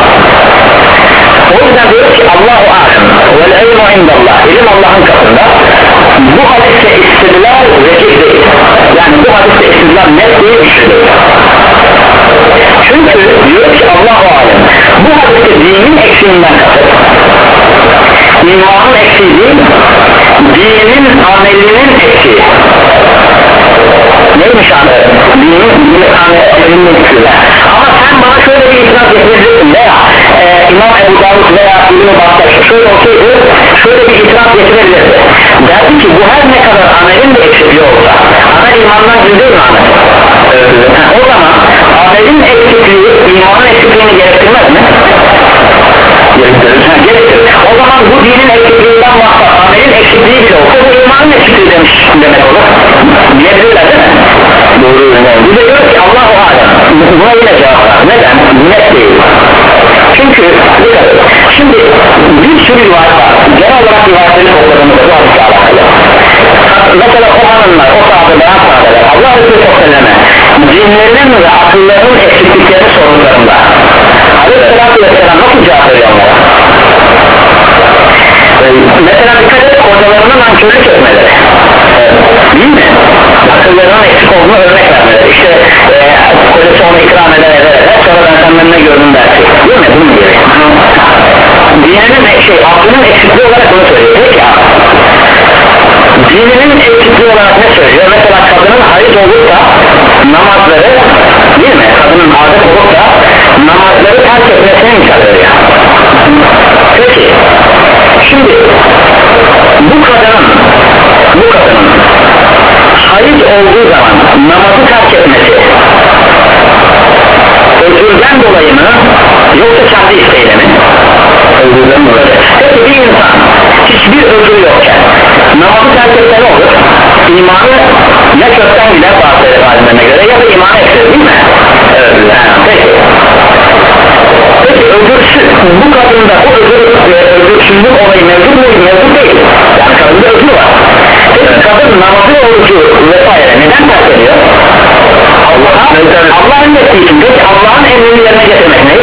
O yüzden diyoruz ki Allahu alem vel ilmu indallah, ilim Allah'ın katında. Bu hadiste istidlal vekil değil. Yani bu hadiste istidlal net değil, güçlü değil. Çünkü diyor ki Allahu alem bu hadiste dinin eksiğinden kasıt. İmanın eksiği değil, dinin amelinin eksiği. Neymiş anladım? Dinin, dinin amelinin eksiği. Ama sen bana şöyle bir itiraz getireceksin veya e, İmam Ebu Davud veya İbn-i Baktaş şöyle olsaydı şöyle bir itiraz getirebilirdi. Derdi ki bu her ne kadar amelin de eksikliği olsa amel imandan cüz değil mi amel? Evet. Ha, o zaman amelin eksikliği imanın eksikliğini gerektirmez mi? Gerektirir. Ha, gerektirir. O zaman bu dinin eksikliğinden maksat amelin eksikliği bile olsa bu imanın eksikliği demiş demek olur. Diyebilirler değil mi? Doğru. Yani. Bize diyor ki Allahu alem buna yine cevap var. Neden? Net değil. Çünkü şimdi bir sürü rivayet var. Genel olarak rivayetleri topladığımızda bu hadisle alakalı. Mesela o hanımlar, o sahabeler, sahabeler Allah Resulü Sokseleme dinlerinin ve akıllarının eksiklikleri sorunlarında Aleyhisselatü Vesselam nasıl cevap veriyor onlara? Mesela dikkat et kocalarının nankörlük etmeleri değil mi? Akıllarının eksik olduğunu örnek vermeleri işte e, kocası onu ikram eder eder eder sonra ben senden ne gördüm dersi değil mi? Bunun gibi dininin şey aklının eksikliği olarak özür olarak ne söylüyor? Mesela kadının hayız olup da namazları, değil mi? Kadının adet olup da namazları terk etmesine misal veriyor. Peki şimdi bu kadının bu kadının hayız olduğu zaman namazı terk etmesi özürden dolayı mı yoksa kendi isteğiyle mi? Özürden dolayı. Peki bir insan hiçbir özür yokken namazı terk etse ne olur? İmanı ya kökten gider bazı alimlerine göre ya da imanı eksilir, değil mi? Evet. Yani, peki peki özürsüz bu kadında bu özür, özürsüzlük olayı mevcut mu? Mevcut değil. Yani kadında özür var. Peki kadın namazı orucu vesaire neden terk ediyor? Allah'a Allah emrettiği için. Peki Allah'ın emrini yerine getirmek ne?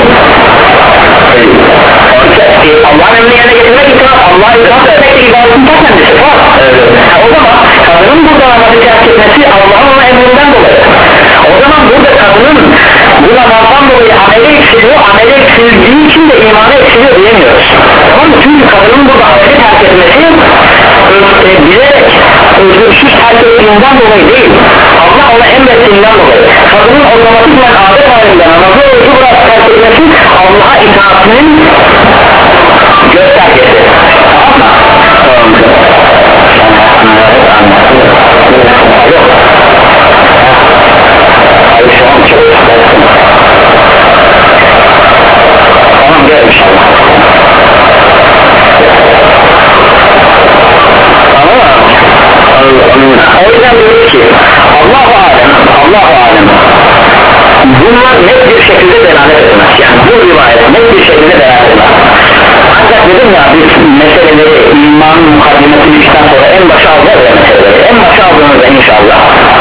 Allah'ın emrini yerine getirmek için Allah'a itaat etmek de ibadetin ta kendisi var. Evet. O zaman kadının burada namazı terk etmesi Allah'ın onun emrinden dolayı. O zaman burada kadının bu namazdan dolayı ameli eksiliyor, ameli eksildiği için de imanı eksiliyor diyemiyoruz. Tamam mı? Çünkü kadının burada ameli terk etmesi e, bilerek özürsüz terk ettiğinden dolayı değil, Allah ona emrettiğinden dolayı. Kadının otomatikman adet halinde namazı orucu bırak terk etmesi Allah'a itaatinin göstergesi. Tamam mı? Yok. Hayır şu an çok tamam gel inşallah. O yüzden diyoruz ki Allah-u Alem Allah-u Alem bunlar net bir şekilde delalet etmez. Yani bu rivayet net bir şekilde delalet etmez. Ancak dedim ya biz meseleleri iman mukaddimesi işten sonra en başa alacağız ya meseleleri. En başa aldığımızda inşallah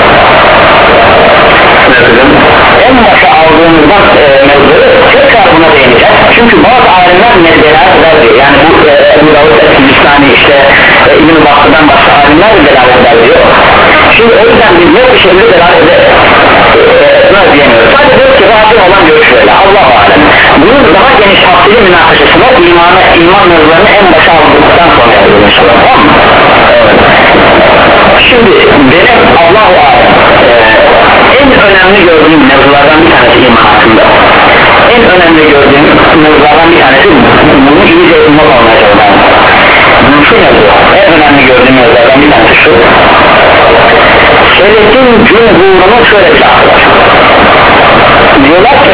en başa aldığımızdan e, mevzuları tekrar buna değineceğiz. Çünkü bazı alimler delalet eder diyor. Yani bu e, Ebu Davud Esbistani işte e, İbn-i Bakır'dan başka alimler de delalet eder diyor. Şimdi o yüzden biz net bir şekilde delalet etmez diyemiyoruz. Sadece diyor ki rahatlı olan görüş böyle. Allah-u Alem. Bunun daha geniş tafsili münakaşasına imanı, iman mevzularını en başa aldıktan sonra yapıyoruz inşallah. Tamam mı? Evet. Şimdi benim Allah-u Alem e, en önemli gördüğüm mevzulardan bir tanesi iman hakkında. En önemli gördüğüm mevzulardan bir tanesi bunu iyice not olmaya çalışıyorum. Şu mevzu en önemli gördüğüm mevzulardan bir tanesi şu. Selefin cumhurunu şöyle çağırır. Diyorlar ki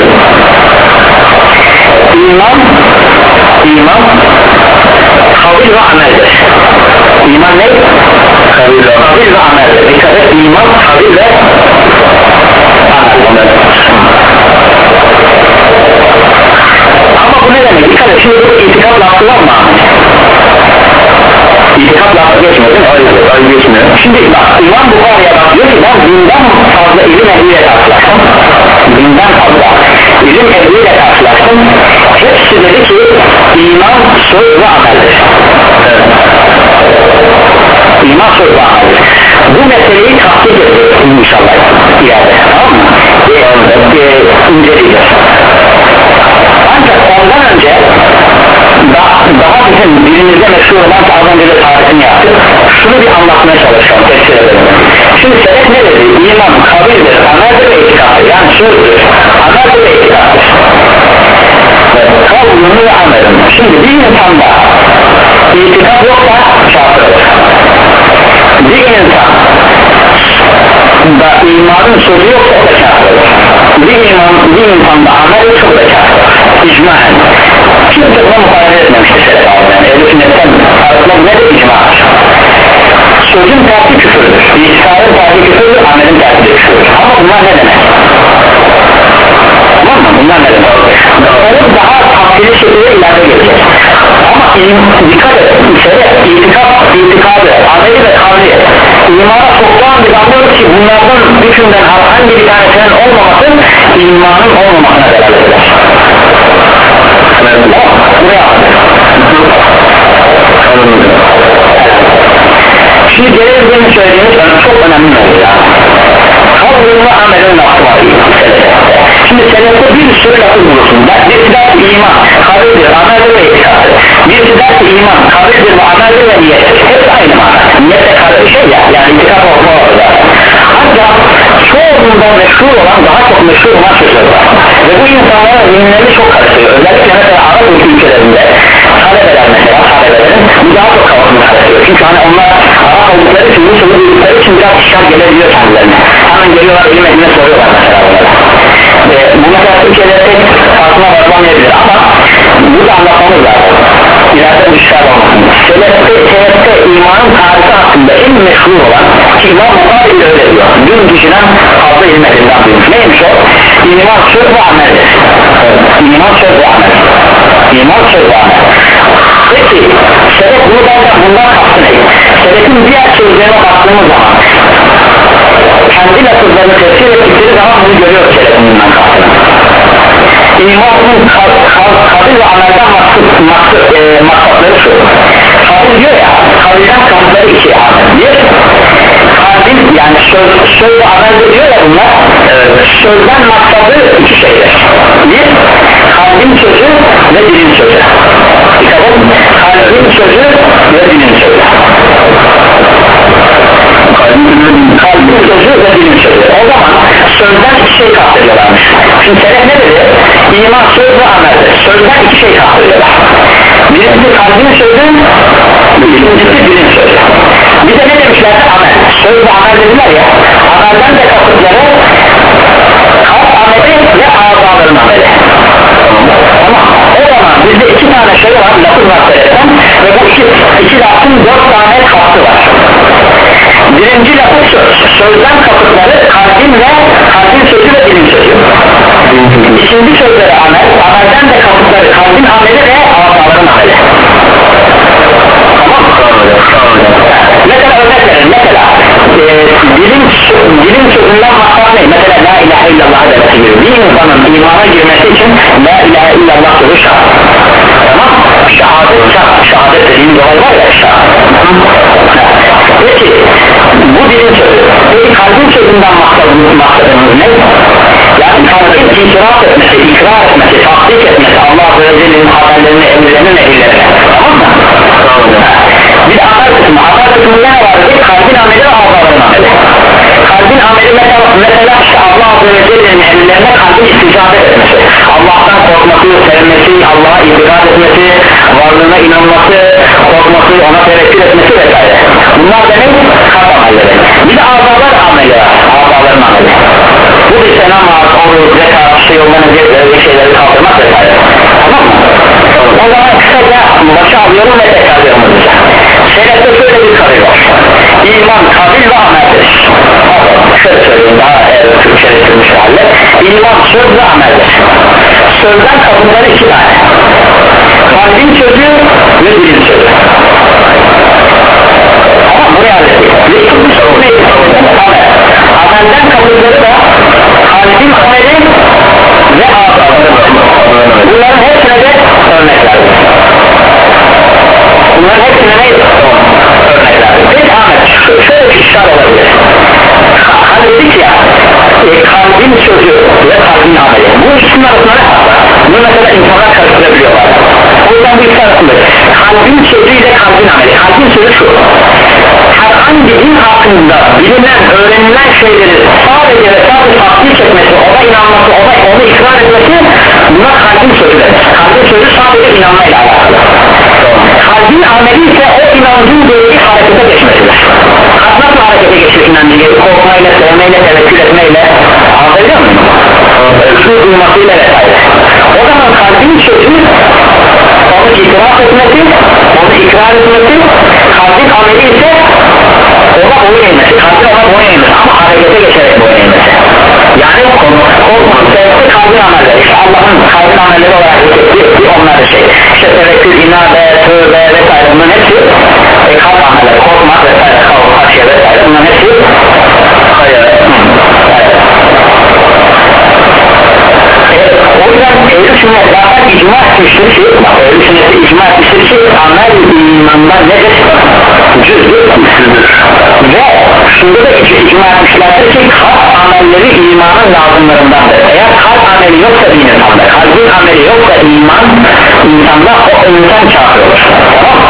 iman iman kavil ve ameldir. İman ne? Kavil ve, kavil ve ameldir. Dikkat et, iman kavil ve amel. Ama bu ne demek? Dikkat et, şimdi bu itikad lafı var mı? İtikad lafı geçmiyor değil mi? Öyle, öyle geçmiyor. Şimdi bak İmam Bukhari'ye bak diyor ki ben binden fazla ilim ehliyle karşılaştım. Binden fazla ilim ehliyle karşılaştım. Hepsi dedi ki iman söz ve ameldir. Evet. İman söz ve ameldir. Bu meseleyi tahkik edeceğiz inşallah ileride. Tamam mı? Ee, e, inceleyeceğiz. Ancak ondan önce daha, daha bizim dilimizde meşhur olan az önce de tarifini yaptık. Şunu bir anlatmaya çalışalım, tefsir edelim. Şimdi selef ne dedi? İman kabildir, ameldir ve itikattır. Yani sözdür, ameldir ve itikattır. Kavlunu ve amelin. Şimdi bir insanda itikat yoksa kafir olur. Bir insan da imanın sözü yoksa o da kafir olur. Bir, iman, bir insanda amel yoksa o da kafir olur. İcmaen. Kimse buna muhalefet etmemiştir selef alimlerine. Ehl-i sünnetten arasında nedir icmadır? Sözün tersi küfürdür, itikadın tersi küfürdür, amelin tersi de küfürdür. Ama bunlar ne demek? Tamam mı? Bunlar ne demek? Onu daha tafsili şekilde ileride geleceğiz. Ama ilim, dikkat et, selef, itikad, itikadı, ameli ve kavli imana soktuğun biz anlıyoruz ki bunlardan üçünden herhangi bir tanesinin olmaması imanın olmamasına delalet eder. Buraya şimdi gelelim benim söylediğimiz çok önemli mevzular. Kavlun ve amelin lafı var şimdi selefte bir sürü lafı bulursun. Birisi der ki iman, kavlidir, ameldir ve itikattır. Birisi der ki iman kabildir ve ameldir ve niyettir. Hepsi aynı mana. Niyet de kabil şey ya, yani itikad olma orada. Ancak çoğundan meşhur olan, daha çok meşhur olan sözler var. Ve bu insanların zihinlerini çok karıştırıyor. Özellikle mesela Arap ülkelerinde talebeler mesela, talebelerin bu daha çok kafasını karıştırıyor. Çünkü hani onlar Arap oldukları için, bu sözü duydukları için biraz işgal gelebiliyor kendilerine. Hemen geliyorlar, ilim edine soruyorlar mesela onlara. Ve bu mesela Türkiye'de pek farkına varılamayabilir ama bu da anlatmamız lazım. İleride bir işgal olmasın. Selefte, selefte imanın tarifi hakkında en meşhur olan ki İmam Muhammed'in öyle diyor. Dün kişiden fazla ilim edinden duymuş. Neymiş o? İman söz ve ameldir. İman söz ve amel. İman söz ve amel. Peki selef bunu benden bundan kastı ne? Selefin diğer sözlerine baktığımız zaman kendi lafızlarını tefsir ettikleri zaman bunu görüyoruz selefin bundan kastını. İmanın kabil ve amelden maksatları şu. Kabil diyor ya, kabilden kanıtları iki amel. Bir, kabil yani söz, söz ve amelde diyor ya bunlar, evet. Sözden maksadı iki şeydir. Bir, kalbin sözü ve dilin sözü. Dikkat edin, kalbin sözü ve dilin sözü. Kalbin sözü ve dilin sözü. O zaman sözden iki şey kastediyorlarmış. Şimdi selef ne dedi? İman söz ve ameldir. Sözden iki şey kastediyorlar. Birincisi kalbin sözü, ikincisi dilin sözü. Bir de ne demişler? Amel. Söz ve amel dediler ya. Amelden de kasıtları kalp ameli ve azaların ameli. Ama o zaman bizde iki tane şey var, lafız var söylesem ve bu iki, iki lafın dört tane kastı var. Birinci lafı söz, sözden kasıtları kalbin ve kalbin sözü ve dilin sözü. İkinci sözleri amel, amelden de kasıtları kalbin ameli ve azaların ameli. Tamam mı? Mesela örnek verin, mesela e, dilin, dilin sözünden maksat ne? Mesela la ilahe illallah demesi gibi bir insanın imana girmesi için la ilahe illallah sözü şart. Tamam mı? Şehadet şart, şehadet dediğimiz olay var ya şart. Peki bu dilin sözü, peki kalbin sözünden maksadımız, maksadımız ne? Yani kalbin itiraf etmesi, ikrar etmesi, tasdik etmesi Allah Azze ve Celle'nin haberlerini, emirlerini, nehirlerini. Tamam mı? Bir amel kısmı, amel kısmında ne var? Kalbin ameli ve azaların ameli. Kalbin ameli mesela, mesela işte Allah Azze ve Celle'nin emirlerine kalbin isticabet etmesi, Allah'tan korkması, sevmesi, Allah'a itiraz etmesi, varlığına inanması, korkması, ona tevekkül etmesi vesaire. Bunlar demek kalp amelleri. Bir de azalar ameli var, azaların ameli. Bu işte namaz, oruç, zekat, işte yoldan eziyetleri, şeyleri kaldırmak vesaire. Tamam mı? O zaman kısaca başa alıyorum ve tekrarlıyorum hızlıca. Selefte şöyle bir kabil var. İman, kabil ve ameldir. Şöyle söyleyeyim daha e, Türkçeleştirilmiş halde. İman, söz ve ameldir. Sözden kapıları iki tane. Kalbin sözü ve dilin sözü. Tamam, buraya hallettik. Ve ikinci soru neydi? Amel. Amelden kapıları da kalbin ameli ve azaları. Bunların hepsine de örnekler. Bunların hepsine ne? Örnekler. Peki Ahmet, şöyle bir işler olabilir. Hani dedik ya, e, kalbin sözü ve kalbin ameli. Bu ikisinin arasında ne var? Bunu mesela insanlar karıştırabiliyorlar. O yüzden bu ikisi arasında kalbin sözü ile kalbin ameli. Kalbin sözü şu: herhangi din hakkında bilinen, öğrenilen şeyleri sadece ve sadece tasdik etmesi, ona inanması, ona, onu ikrar etmesi, buna kalbin sözü denir. Kalbin sözü sadece inanmayla alakalı. Kalbin ameli ise o inancın gereği harekete geçmesidir. Kalp nasıl harekete geçiyor inancın gereği? Korkmayla, sevmeyle, tevekkül etmeyle, anlayabiliyor musun? Şu duymasıyla vesaire. O zaman kalbin sözü onu itiraf etmesi, onu ikrar etmesi, kalbin ameli ise ona boyun eğmesi, kalbin ona boyun eğmesi ama harekete geçerek boyun eğmesi. Yani korkmak, sevmesi kalbin amelleri. İşte Allah'ın kalbin amelleri olarak getirdiği onlar şey. İşte tevekkül, inabe, tövbe vesaire, bunların hepsi e, kalp amelleri, korkmak vesaire, kalp, şey vesaire, bunların hepsi hayır. Evet. O yüzden ehl-i sünnet zaten icma etmiştir ki, bak ehl-i sünneti icma etmiştir ki amel imandan nedir? Cüzdür, üstündür. Ve şunda da icma etmişlerdir ki kalp amelleri imanın lazımlarındandır. Eğer kalp ameli yoksa din insanda, kalbin ameli yoksa iman insanda, o insan kafir olur. Tamam mı?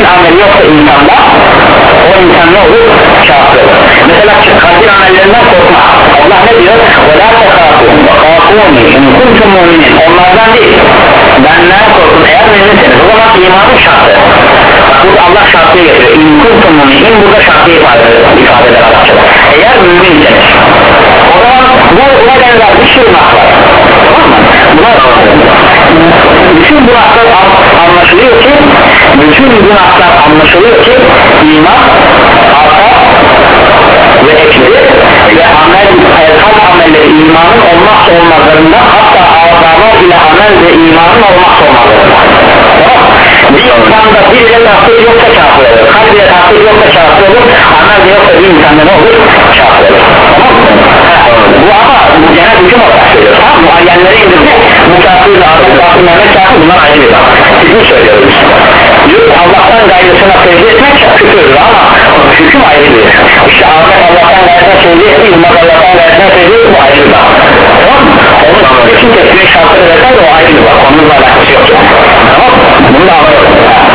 kalbin ameli yoksa insanda, o insan ne olur? Kafir olur. Mesela kalbin amellerinden korkma. Allah ne diyor? وَلَا تَخَافُونَ وَخَافُونِ اِنْ كُنْتُمْ مُؤْمِنِينَ. Onlardan değil, benden korkun eğer müminseniz. O zaman imanın şartı. Burada Allah şartıyı getiriyor. اِنْ كُنْتُمْ مُؤْمِنِينَ burada şartıyı ifade, ifade eder Arapçada. Eğer müminseniz. O zaman bu buna benzer bir sürü nak var. Tamam mı? Buna bütün bu naklar anlaşılıyor ki bütün bu naklar anlaşılıyor ki iman artar ve eksilir ve amel, kalp amelleri imanın olmazsa olmazlarından, hatta azalar ile amel ve imanın olmazsa olmazlarından. Tamam. Bir insanda bir ile tahsil yoksa kafir olur, kalp ile tahsil yoksa kafir olur, amel de yoksa bir insanda ne olur? Kafir olur. Tamam mı? Bu ama bu genel hüküm olarak söylüyor. Tamam mı? Muayyenleri indirdi, bu kafir ile artık kafir mehmet kafir, bunlar ayrı bir bak. Sizin söylüyoruz. Diyor Allah'tan gayrısına secde etmek küfürdür ama hüküm ayrı bir. İşte Ahmet Allah'tan gayrısına secde etti, İzmat Allah'tan gayrısına secde etti, bu ayrı bir bak. Tamam mı? Onun için tepkiye şartları versen de o ayrı bir bak. Onunla alakası yok yani. Tamam mı? Bunu da anlayalım.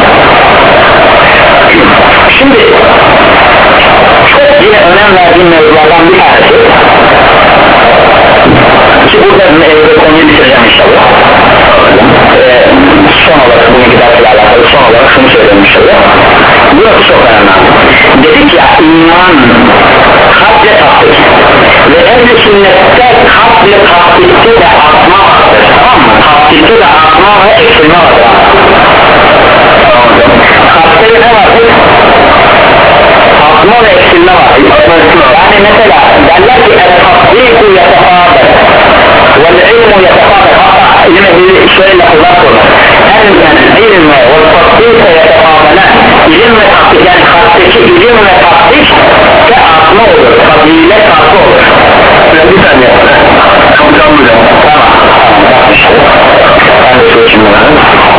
Şimdi çok yine önem verdiğim mevzulardan bir tanesi ki burada e, konuyu bitireceğim inşallah. e, son olarak bu miktarla alakalı son olarak şunu söyleyeyim inşallah. Burası çok önemli. Dedik ya iman kalple tasdik ve ehl-i sünnette kalple tasdikte de artma vardır. Tamam mı? Tasdikte de artma ve eksilme vardır. Kalpte ne vardır? Artma ve eksilme vardır. Yani mesela derler ki el-tasdiku yetefadır vel-ilmu yetefadır. Hatta ilim ehli şöyle lafızlar sorulur. El ilme ve tasdike yetefadır. İlim ve tasdik, yani kalpteki ilim ve tasdik de artma olur, fazilet farklı olur. Bir saniye kapıdan buyurun. Tamam, tamam, ben de söyleyeyim bunları.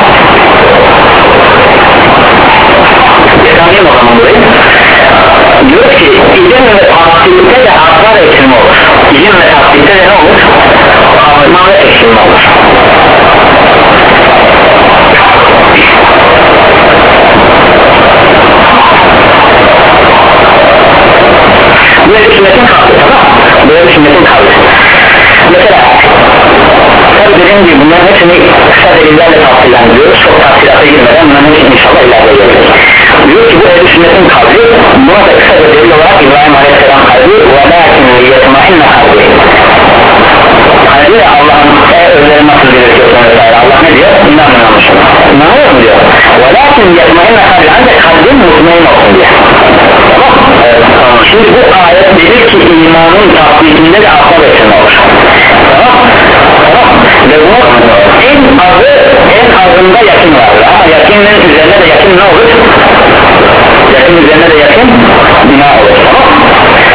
Yakanayım o zaman burayı. Diyor ki ilim ve tasdikte de artma ve eksilme olur. İlim ve tasdikte de ne olur? Artma ve eksilme olur. Böyle sünnetin kaldı, tamam mı? Böyle sünnetin kaldı. Mesela tabi dediğim gibi bunların hepsini kısa delillerle tafsirlendiriyoruz. Çok tafsirata girmeden bunların hepsini inşallah ileride göreceğiz. Diyor ki bu ehl-i sünnetin kalbi, buna da kısa bir delil olarak İbrahim Aleyhisselam kalbi وَلَاكِنْ لِيَتْمَعِنَّ kalbi. Hani diyor ya Allah'ın özelleri nasıl belirtiyorsun vesaire. Allah ne diyor? İnanmıyormuşum. İnanmıyor mu diyor? وَلَاكِنْ لِيَتْمَعِنَّ kalbi, ancak kalbin mutmain olsun diye. Tamam mı? Evet, tamam. Şimdi bu ayet bilir ki imanın tasdikinde de akla bekleme olur. Tamam mı? Tamam. Ve bu en azı, en azında yakın vardır. Ama yakının üzerine de yakın ne olur? Yakın üzerine de yakın bina olur. Tamam mı?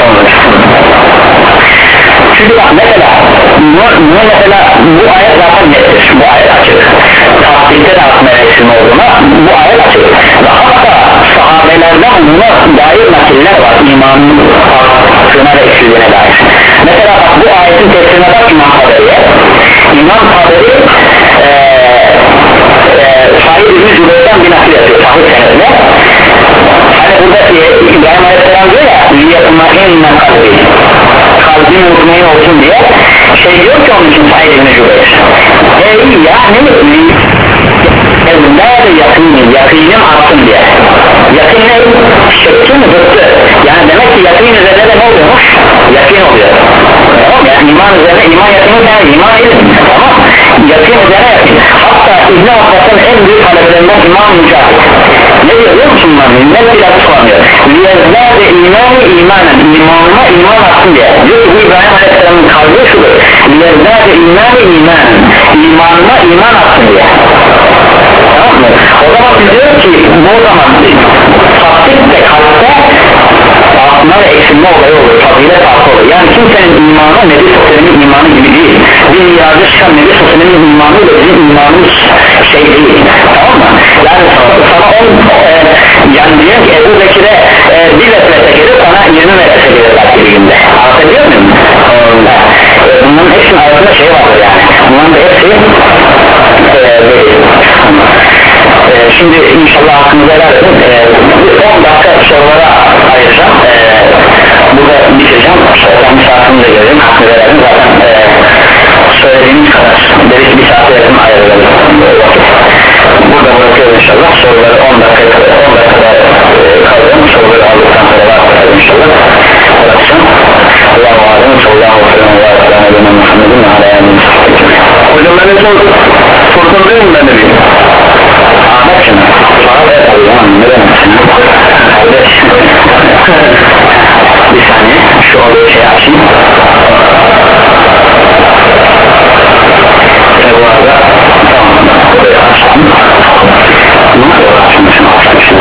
Çünkü bak mesela bu, bu mesela bu ayet zaten nettir. Bu ayet açık. Tasdikte de aslında eksilme olduğuna bu ayet açık. Ve hatta sahabelerden buna dair nakiller var. İmanın arttığına ve eksildiğine dair. Mesela bak bu ayetin tefsirine bak İmam Taberi'ye. İmam Taberi ee, ee, Sahih İbn-i Cübeyr'den bir nakil yapıyor. Sahih senedine. Hani burada e, İbrahim Aleyhisselam diyor ya liyetma'inne kalbi, kalbi mutmain olsun diye şey diyor ki onun için Sahih İbn-i Cübeyr ey yani evlerde yakınım, yakınım artsın diye. Yakın ne? Şekkin zıttı. Yani demek ki yakın üzerine de ne oluyormuş? Yakın oluyor. Tamam, yani iman üzerine iman yakını yani iman ilim. Tamam, yakın üzerine yakın. Hatta İbn-i Abbas'ın en büyük talebelerinden İmam Mücahit ne diyor biliyor musun lan? Ne biraz kullanıyor? Liyezzâde imanı imanen, imanıma iman atsın diye. Diyor ki bu İbrahim Aleyhisselam'ın kalbi şudur. Liyezzâde imanı imanen, imanıma iman atsın diye. Tamam mı? O zaman diyor ki bu zaman tasdik ve kalpte artma ve eksilme olayı olur, fazile farklı olur. Yani kimsenin imanı Nebi Sosyal'in imanı gibi değil. Bir miracı çıkan Nebi Sosyal'in imanı da bizim imanımız şey değil. Tamam mı? Yani sana on e, yani diyor ki Ebu Bekir'e e, bir metre gelir, sana yirmi metre gelir belki bir günde. Anlatabiliyor muyum? E, bunların hepsinin arasında şey vardır yani. Bunların da hepsi e, değil. Ee, şimdi inşallah hakkınıza helal edin. Ee, en son sorduğum değil mi ben de bileyim? Ahmet'cim bana da yapalım lan ne demek kardeş bir saniye şu orada şey açayım ve bu arada tamam burayı açtım bunu açmışım açmışım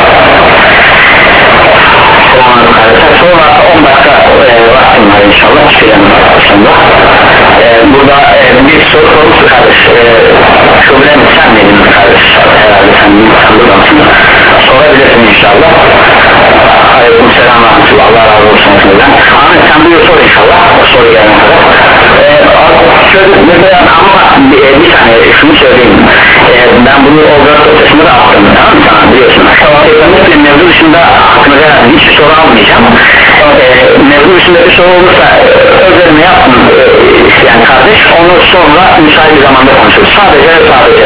sonra on dakika e, vaktim var inşallah çıkacağım aslında e, burada e, bir soru sorusu kardeş e, problem sen miydin kardeş herhalde sen bir tanıdığımsın sorabilirsin inşallah aleyküm selam rahmetullah Allah razı olsun sizden Ahmet sen buyur sor inşallah soru gelene kadar e, şöyle mesela ama bir, bir saniye şunu söyleyeyim e, ben bunu Olgar Sotesi'nde de attım tamam mı sana biliyorsun ekonomik mevzu dışında aklına gelen hiçbir soru almayacağım e, mevzu dışında bir soru olursa e, özelini yaptım e, isteyen kardeş onu sonra müsait bir zamanda konuşuruz sadece sadece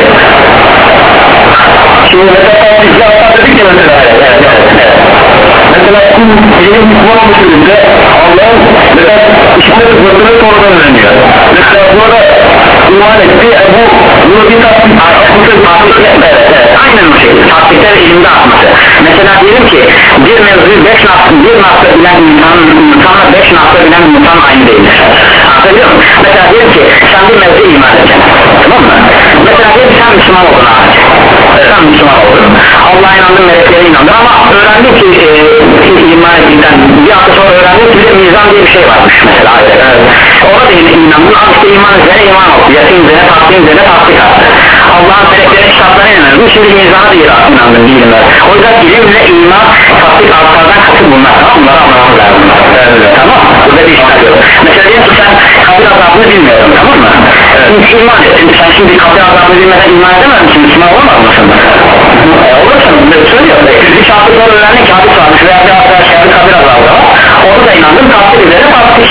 şimdi mesela biz yaptık dedik ya mesela evet, evet, evet. Mesela bizim Müslüman Müslüman'da Allah'ın mesela içinde sıfatını sonradan öğreniyor mesela burada iman etti e, bu bunu bir tatbik evet evet aynen bu şekilde tatbikler ilimde atması mesela diyelim ki bir mevzuyu beş nokta bir nokta bilen insanın insanla beş nokta bilen insan aynı değildir anlatabiliyor muyum? Mesela diyelim ki sen bir mevzuya iman edeceksin tamam mı? Mesela diyelim sen Müslüman oldun Ahmet sen Müslüman oldun Allah'a inandın meleklere inandın ama öğrendin ki e, iman ettikten bir hafta sonra öğrendin ki bir de mizan diye bir şey varmış mesela evet. Ona da yine inandın ama işte iman üzerine iman oldu yakın üzerine tatbik üzerine tatbik attı Allah'ın meleklerine kitaplarına inandın şimdi mizana da inandın bilimler o yüzden ilimle iman tatbik altlardan katı bunlar bunları anlamamız lazım evet. Tamam burada bir işler yok mesela diyelim ki sen kabir azabını bilmiyorsun tamam mı evet. İman ettin sen şimdi kabir azabını bilmeden iman edemez misin Müslüman olamaz mısın e, olursun söylüyor bir şartı sonra öğrendin ki hadis varmış veya bir hafta aşağıda kabir azabı var onu da inandın tatbik üzerine tatbik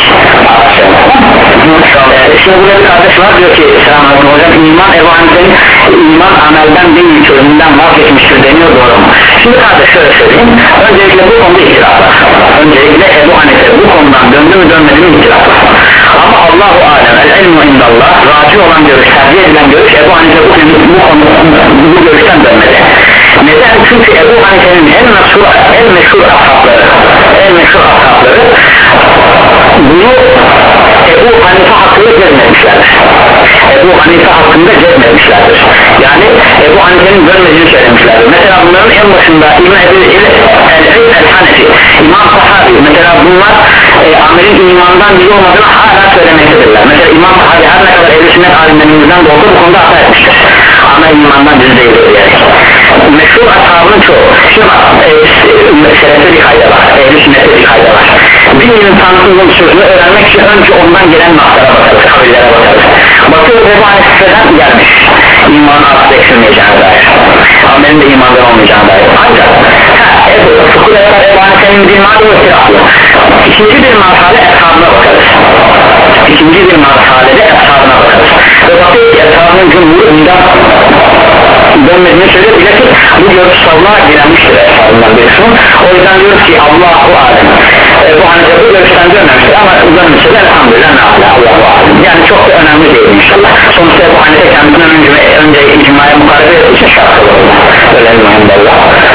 e, şimdi burada bir kardeş var diyor ki selamünaleyküm hocam iman Ebu Hanife'nin iman amelden değil çözümden vazgeçmiştir deniyor doğru mu? Şimdi kardeş şöyle söyleyeyim öncelikle bu konuda ihtilaf var öncelikle Ebu Hanife bu konudan döndü mü dönmedi mi ihtilaf var ama Allahu alem el ilmu indallah raci olan görüş tercih edilen görüş Ebu Hanife bu, bu konuda bu görüşten dönmedi neden? Çünkü Ebu Hanife'nin en meşhur en meşhur ashabları en meşhur ashabları bunu Ebu Hanife hakkında cezmetmişlerdir Ebu Hanife hakkında cezmetmişlerdir yani Ebu Hanife'nin dönmediğini söylemişlerdir mesela bunların en başında İmam el-İl el-Hanefi İmam Sahabi mesela bunlar e, amelin imandan biri olmadığını hala söylemektedirler mesela İmam Sahabi her ne kadar ehl-i sünnet alimlerimizden de olsa bu konuda hata etmiştir amel imandan biri değildir diyerek meşhur ashabının çoğu şimdi e, selefte bir kayda var ehl-i sünnette bir kayda var bir insanın sözünü öğrenmek için önce ondan gelen noktalara bakarız kabirlere bakarız bakıyoruz Ebu Hanife'den gelmiş imanı asla eksilmeyeceğine dair amelin de imandan olmayacağına dair ancak fıkıh eder Ebu Hanife'nin bir madde o istiraflı ikinci bir marhale eshabına bakarız ikinci bir marhalede eshabına bakarız ve bakıyoruz ki eshabının cumhurundan dönmediğini söylüyor bile ki bu görüş savunma direnmiştir eshabından bir kısmı o yüzden diyoruz ki Allahu alem e, bu hani bu görüşten dönmemiştir ama dönmüşse de elhamdülillah ne ala Allahu alem yani çok da önemli değil inşallah sonuçta bu hani de kendinden önce, önce icmaya mukarebe ettiği için şart olur öyle mühendallah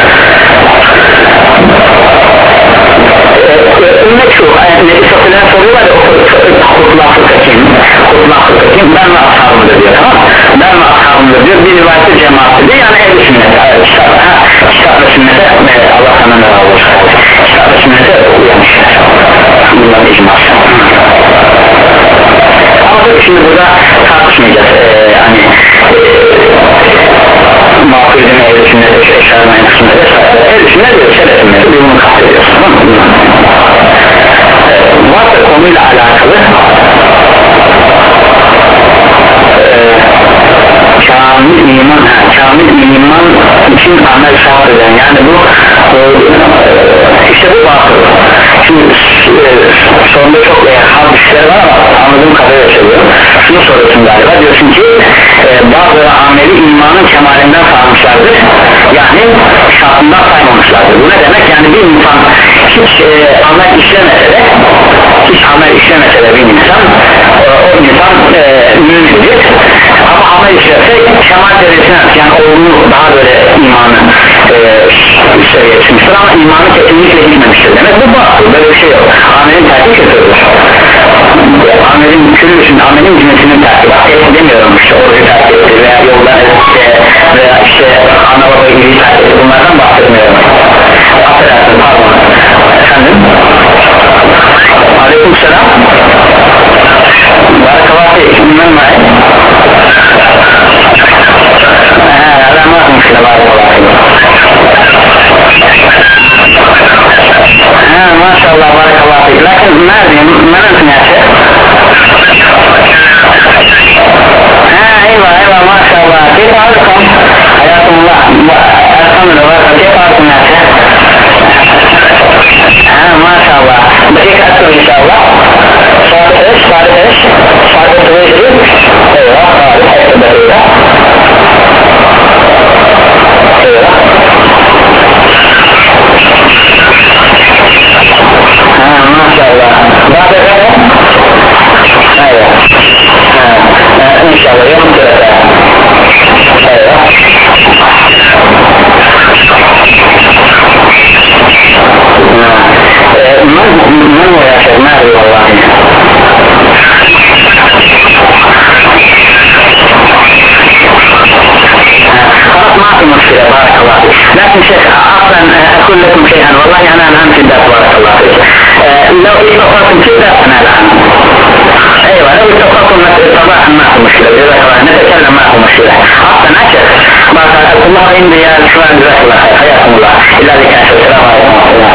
ümmet şu Nebi Safir'den soruyorlar ya Kurtullah Fırkakim Kurtullah Fırkakim ben ve ashabımdır diyor tamam ben ve ashabımdır diyor bir rivayette cemaattir diyor yani ehl-i sünnete kitap ve sünnete Allah sana ne razı olsun kitap ve sünnete uyanmışlar bunların icması ama tabii şimdi burada tartışmayacağız ee, hani mağfiridin ehl-i sünnete eşarmayın kısmında ehl-i sünnet diyor selefin diyor bunu kastediyoruz tamam mı? Varsa konuyla alakalı ee, kamil iman ha, kamil iman için amel şart eden yani bu e, işte bu batıl şimdi e, sonunda çok e, hadisler var ama anladığım kadarıyla söylüyorum şunu soruyorsun galiba diyorsun ki e, bazıları ameli imanın kemalinden sağlamışlardır yani şartından saymamışlardır bu ne demek yani bir insan hiç e, amel işlemese de hiç amel işlemese de bir insan e, o insan e, mümindir ama كده أنا أيوة لو اتفقتم صباح ما هو مشكلة إذا كان نتكلم ما هو مشكلة حتى نشر ما قال الله إني يا شوان جزاك الله خير حياكم الله إلا لك أشهر السلام عليكم ورحمة الله.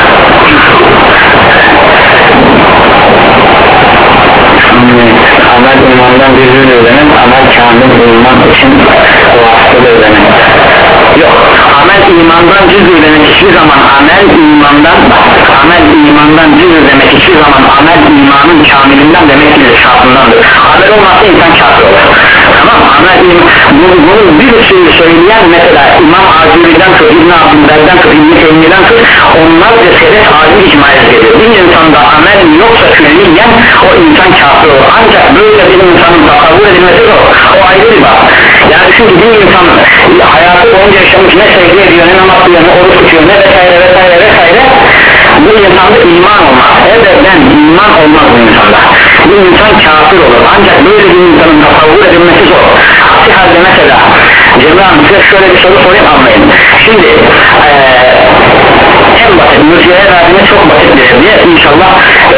Amel imandan bir yüz öğrenim, amel kamil iman için vasıtalı öğrenim. Yok, amel imandan cüz demek hiçbir zaman amel imandan amel imandan cüz demek hiçbir zaman amel imanın kamilinden demek değil, şartındandır. Amel olmazsa insan kafir olur. Tamam, amel iman bunu, bunu bir sürü söyleyen mesela İmam Azuri'den tut, İbn Abdülber'den tut, İbn Teymiye'den tut, onlar da sebep alim icmaya geliyor. Bir insanda amel yoksa külliyen o insan kafir olur. Ancak böyle bir insanın tasavvur edilmesi zor. O ayrı bir bak. Yani çünkü bir insan hayatı boyunca yaşamış, ne secde ediyor, ne namaz kılıyor, ne oruç tutuyor, ne vesaire vesaire vesaire, bu insanda iman olmaz. Ebeden iman olmaz bu insanda. Bu insan kafir olur. Ancak böyle bir insanın tasavvur edilmesi zor. Aksi halde mesela Cemre Hanım size şöyle bir soru sorayım, anlayın. Şimdi ee, en basit, mürciyeye verdiğine çok basit bir şey diye inşallah ee,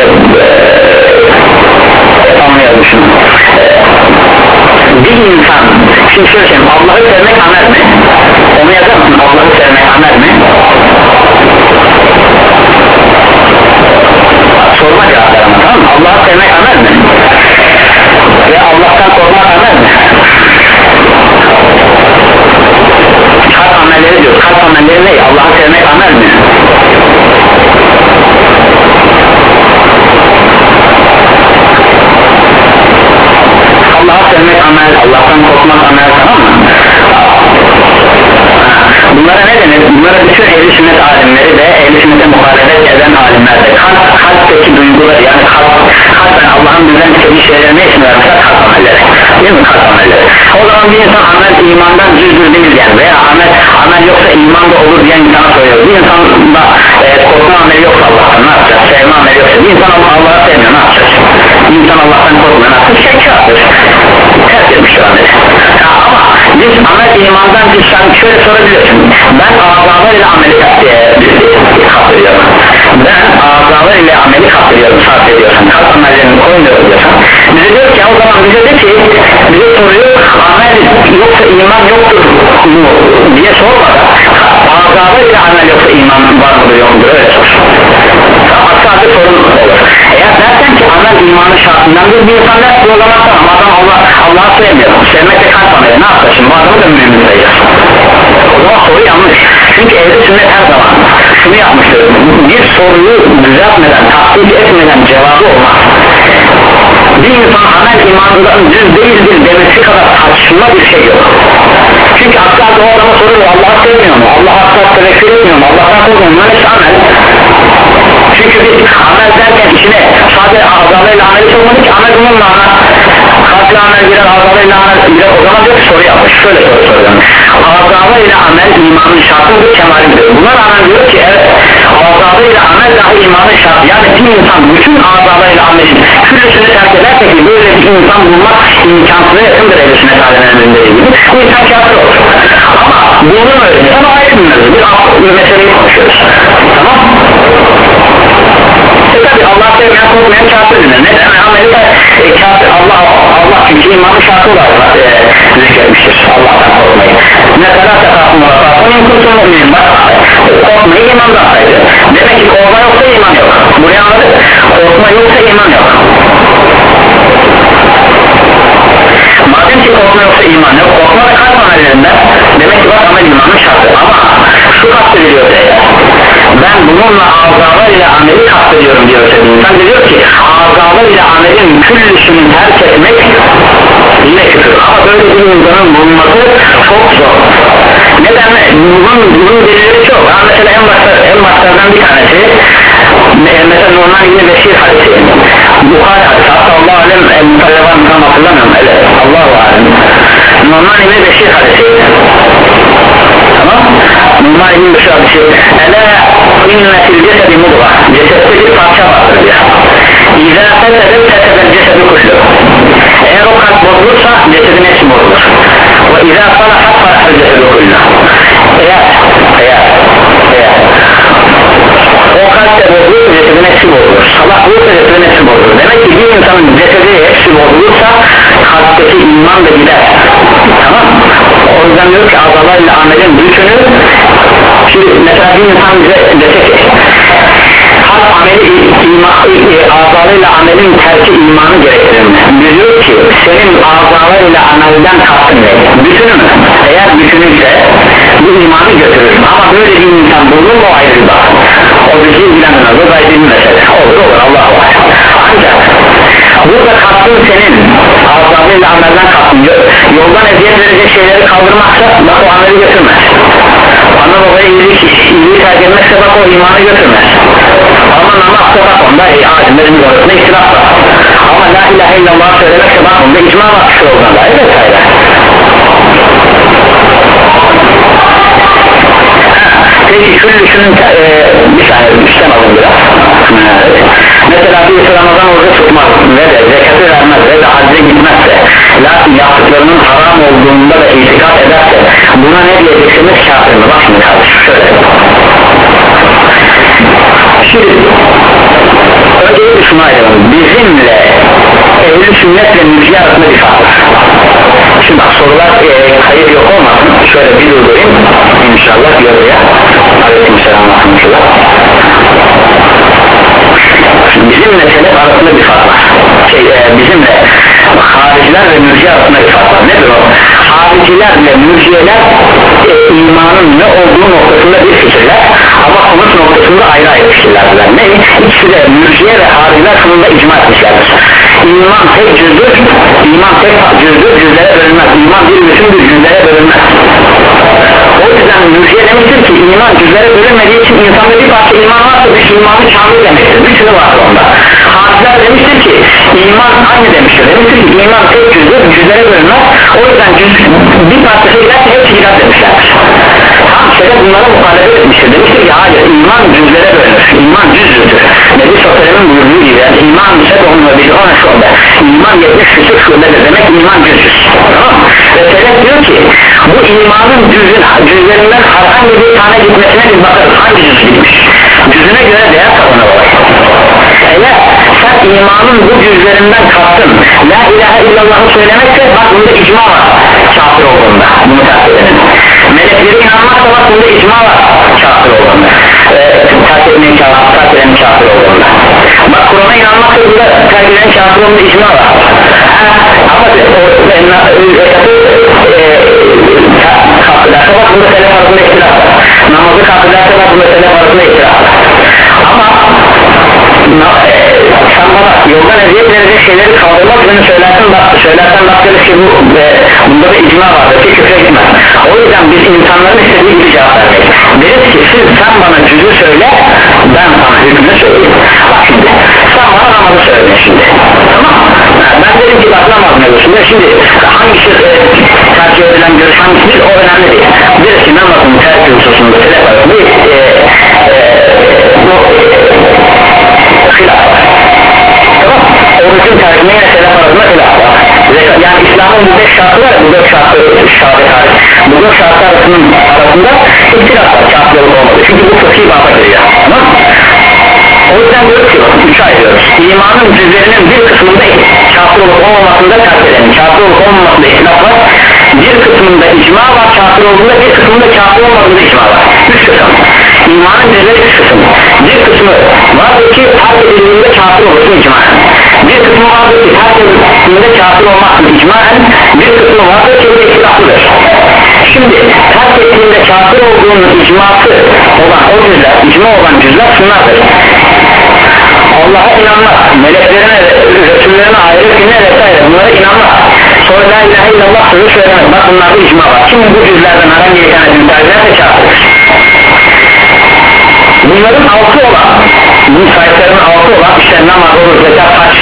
ee, anlayalım şunu. Bir insan, şimdi şöyle söyleyeyim, Allah'ı sevmek amel mi? Onu yazar mısın? Allah'ı sevmek amel mi? Sorma cevap veremem, tamam mı? Allah'ı sevmek amel mi? Ve Allah'tan korkmak amel mi? Kalp amelleri diyor, kalp amelleri ne? Allah'ı sevmek amel mi? Allah'ı sevmek amel, Allah'tan korkmak amel, tamam mı? Bunlara ne denir? Bunlara bütün ehl-i sünnet alimleri de ehl-i sünnete muhalefet eden alimler de kalp, kalpteki duyguları, yani kalp, kalpen Allah'ın bizden istediği şeyleri ne isim vermişler? Kalp amelleri, değil mi? Kalp amelleri. O zaman bir insan amel imandan cüzdür değil yani, veya amel, amel yoksa iman da olur diyen insana soruyor. Bir insanda e, korkma ameli yoksa Allah'tan ne yapacağız? Sevme ameli yoksa, bir insan Allah'ı sevmiyor, ne yapacağız? Bir insan Allah'tan korkmuyor, ne yapacağız? Şey kâftır, terk etmiştir ameli. Ya ama biz amel imandan biz sen şöyle sorabiliyorsun, ben azalar ameli kaptırıyorum, ben azalar ile ameli kaptırıyorum, sarf ediyorsun, kalp amellerini koymuyorum diyorsan, bize diyor ki o zaman bize de ki bize soruyor, amel yoksa iman yoktur mu diye sormadan azalar ile amel yoksa iman var mıdır yoktur, öyle sor. Aksi sorun olur. Eğer dersen ki amel imanın şartından bir bir insan dersin, o zaman tamam, adam Allah, Allah'ı sevmiyor, sevmek de kalp ameli, ne yapacaksın? Bu adamı da mümin sayıyorsun. O zaman soru yanlış. Çünkü ehl-i sünnet her zaman şunu yapmıştır, bir soruyu düzeltmeden, takdir etmeden cevabı olmaz. Bir insan amel imanından düz değildir demesi kadar saçma bir şey yok. Çünkü asla o adama soruyor, Allah'ı sevmiyor mu? Allah'ı asla tevekkül etmiyor mu? Allah'tan korkmuyor mu? Neyse amel. Çünkü biz amel derken içine sadece azalarıyla ameli sokmadık ki, amel bunun mana. Kalple amel girer, azalarıyla amel girer, o zaman diyor ki soru yapmış, şöyle soru soruyorum. Azalarıyla amel imanın şartıdır, kemalidir. Buna rağmen diyor ki evet, azalarıyla amel dahi imanın şartı. Yani bir insan bütün azalarıyla amelin küllüsünü terk ederse ki böyle bir insan bulmak imkansıza yakındır ehl-i sünnet alimlerinin dediği gibi. Bu insan kâfir olur. Ama bunu öğrenirsen o ayrı bir mevzu. Bir meseleyi konuşuyoruz. Tamam. E tabi Allah sevmeyen korkmayan kâfir denir. Neden? Amerika e, kâfir, Allah, Allah çünkü imanın şartı olarak e, zikretmiştir Allah'tan korkmayı. Mesela tekafın vakafın imkursun mu'minin, bak korkmayı imandan saydı. Demek ki korkma yoksa iman yok. Buraya anladık. Korkma yoksa iman yok. Madem ki korkma yoksa iman yok, korkma da kalp amellerinden, demek ki bak amel imanın şartı. Ama şu kastediliyor eğer, ben bununla azalar ile ameli kastediyorum diyorsa bir insan, diyor ki azalar ile amelin küllüsünü terk etmek yine küfür. Ama böyle bir insanın bulunması çok zor. Neden? Bunun, bunun delilleri çok. Ha, mesela en başta, en başlardan bir tanesi mesela normal yine Beşir hadisi, Bukhari hadisi, hatta Allah alem mutallavan tam hatırlamıyorum, evet Allah-u alem, normal yine Beşir hadisi, tamam, normal yine Beşir hadisi, ele inne fil cesedi mudga, cesette bir parça vardır diyor, İzâ fesedet fesedel cesedi kullu, eğer o kalp bozulursa cesedin hepsi bozulur, ve izâ salahat salahel cesedi kullu, eğer eğer eğer o kalpte bozulur, cesedin hepsi bozulur. Salak bulursa cesedin yüzden diyor ki azalarıyla amelin bütünü. Şimdi mesela bir insan bize dese ki kalp ameli azalarıyla amelin terki imanı gerektirir. Diyor ki senin azalarıyla amelden kastın ne? Bütünü mü? Eğer bütünüyse bu imanı götürür. Ama böyle bir insan bulunur mu ayrı bir bak. O bizi ilgilenmez. O da ayrı bir mesele. Olur olur Allah'a var. Ancak burada kastın senin azalarıyla amelden kastın. Yoldan eziyet verecek şeyleri kaldırmaksa bak o ameli götürmez. Ana babaya iyilik, iyiliği terk etmezse bak o imanı götürmez. Ama namazsa bak onda ey alimlerin görüşüne ihtilaf var. Ama la ilahe illallah söylemekse bak onda icma var şu yoldan da vesaire. Peki şunu düşünün e, bir saniye üstten alın biraz. Mesela bir Ramazan orucu tutmaz ve de zekatı vermez ve de hacca gitmezse lakin yaptıklarının haram olduğunda da itikad ederse buna ne diyeceksiniz kafir mi? Bak şimdi kardeşim şöyle şimdi önce şunu ayıralım bizimle ehl-i sünnetle mürciye arasında bir fark var. Şimdi bak sorular e, kayıt yok olmasın şöyle bir durdurayım inşallah görüyor. Aleykümselam rahmetullah. Bizimle selef arasında bir fark var. Şey, e, bizimle hariciler ve mürciye arasında bir fark var. Nedir o? Haricilerle mürciyeler e, imanın ne olduğu noktasında bir fikirler ama sonuç noktasında ayrı ayrı fikirlerdiler. Ne? İkisi de mürciye ve hariciler sonunda icma etmişlerdir. İman tek cüzdür, iman tek cüzdür, cüzlere bölünmez. İman bir bütündür, cüzlere bölünmez. O yüzden mürciye demiştir ki iman cüzlere bölünmediği için insanda bir parça iman varsa bir imanı kamil demektir. Bütünü var onda. Hariciler demiştir ki iman aynı demiştir. Demiştir ki iman tek cüzdür, cüzlere bölünmez. O yüzden cüz, bir parçası giderse hepsi gider demişlerdir. Tam şöyle bunlara muhalefet etmiştir. Demiştir ki hayır iman cüzlere bölünür. İman cüzdür. Nebi Sofya'nın buyurduğu gibi yani iman ise onunla bir ona şöyle. İman yetmiş küsur şubedir demek iman cüzdür. Tamam. Ve Selef diyor ki bu imanın cüzün, cüzlerinden herhangi bir tane gitmesine bir bakarız. Hangi cüz gitmiş? Cüzüne göre değer kazanır olay. Eğer sen imanın bu cüzlerinden kastın la ilahe illallah'ı söylemekse bak bunda icma var kafir olduğunda bunu terk edelim. Melekleri inanmaksa bak bunda icma var kafir olduğunda ee, terk etmeyin kafir, terk edenin kafir olduğunda bak Kur'an'a inanmaksa bunda terk edenin kafir olduğunda icma var ha, ama o zekatı kafirlerse bak bunda selef arasında ihtilaf var namazı kafirlerse bak bunda selef arasında ihtilaf var ama sen bana yoldan eziyet verecek şeyleri kaldırmak üzerine söylersen bak, söylersen baktırır ki bu, e, bunda bir icma vardır ki küfre gitmez. O yüzden biz insanların istediği gibi cevap vermeyiz. Deriz ki siz sen bana cüzü söyle ben sana hükmünü söyleyeyim. Bak şimdi sen bana namazı söyle şimdi tamam ha, ben dedim ki bak namaz mevzusunda şimdi hangisi e, tercih edilen görüş hangisi o önemli değil. Deriz ki namazın tercih hususunda selef arasında e, e, bu hilaf var tamam orucun tercihine yine selef arasında hilaf var yani İslam'ın bu beş şartı var bu dört şartı şartı tarih bu dört şartı arasının arasında ihtilaf var kafirlik olmadı çünkü bu fıkhi baba giriyor tamam o yüzden diyoruz ki üç ayırıyoruz imanın cüzlerinin bir kısmında kafir olup olmamasında terk edelim kafir olup olmamasında ihtilaf var bir kısmında icma var kafir olduğunda bir kısmında kafir olmadığında icma var üç kısım imanın cüzleri üç kısım bir kısmı vardır ki terk edildiğinde kafir olursun icmaen bir kısmı vardır ki terk edildiğinde kafir olmazsın icmaen bir kısmı vardır ki bu da ihtilaflıdır şimdi terk ettiğinde kafir olduğunun icması olan o cüzler icma olan cüzler şunlardır Allah'a inanmak meleklerine Resullerine ahiret gününe vesaire bunlara inanmak sonra la ilahe illallah sözü söylemek bak bunlarda icma var kim bu cüzlerden herhangi bir tanesini tercih ederse kafirdir bunların altı olan bu sayılarının altı olan işte namaz olur zekat hac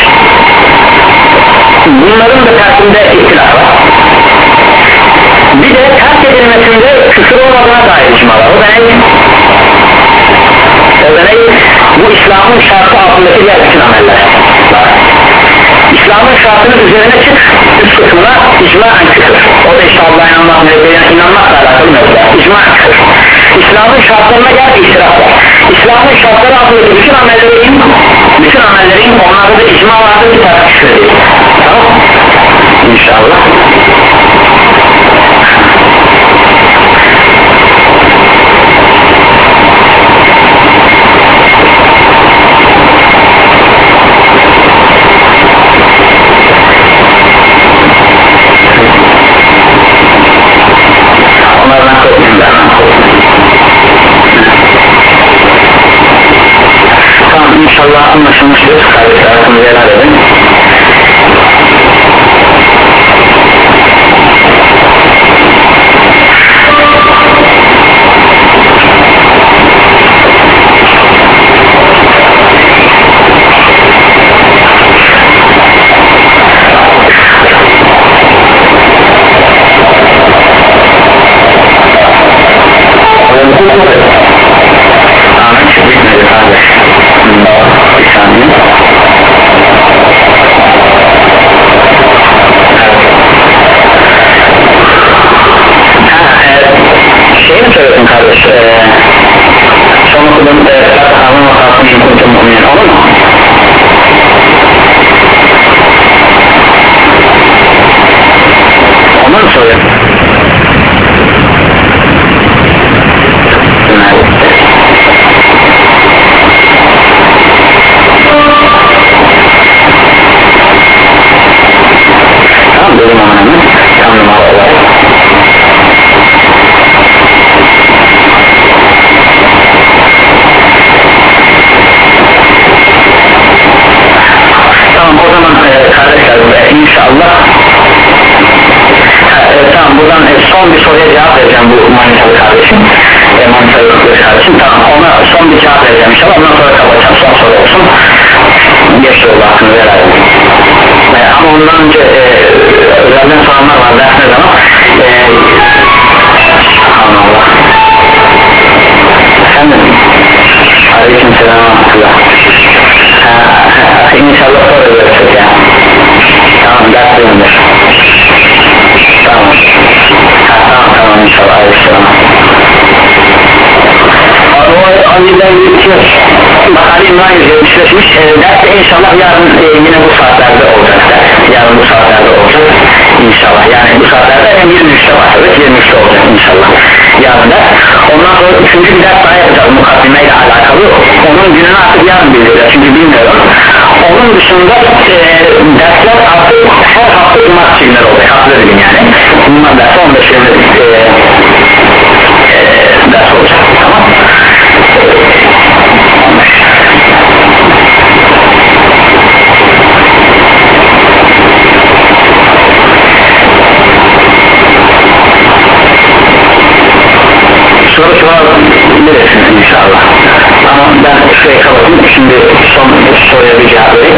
bunların da terkinde ihtilaf var bir de terk edilmesinde küfür olmadığına dair icma var o da ne? o da ne? bu İslam'ın şartı altındaki diğer bütün ameller İslam'ın şartının üzerine çık üst kısmına icmaen küfür o da işte Allah'a inanmak meleklerine inanmakla alakalı mevzular icmaen küfür İslam'ın şartlarına gel itiraf var İslam'ın şartları altındaki bütün amellerin bütün amellerin onlarda da icma vardır ki tartı küfür değil. Tamam? İnşallah. son bir soruya cevap vereceğim bu manitalı kardeşim e, manitalı kardeşim tamam ona son bir cevap vereceğim inşallah ondan sonra kapatacağım son soru olsun bir soru hakkını verelim e, ama ondan önce e, özelden soranlar var dersiniz ama e, Allah efendim aleyküm selam inşallah sonra görüşürüz ya tamam ders duyundur tamam ha, tamam tamam inşallah aleyküm o yüzden yürütüyor bak Ali İmran yüz yetmiş beşmiş e, ders de inşallah yarın e, yine bu saatlerde olacak ders yarın bu saatlerde olacak inşallah yani bu saatlerde hem yirmi üçte başladık yirmi üçte olacak inşallah yarın da ondan sonra üçüncü bir ders daha yapacağız mukaddimeyle alakalı onun gününü artık yarın bildireceğiz çünkü bilmiyorum onun dışında e, dersler artık her hafta cumartesi günleri olacak hafta gün yani bunlar dersi on beş yirmi e, e, ders olacak tamam soru sorabilirsiniz inşallah ama ben şurayı kapatayım şimdi son soruya bir cevap vereyim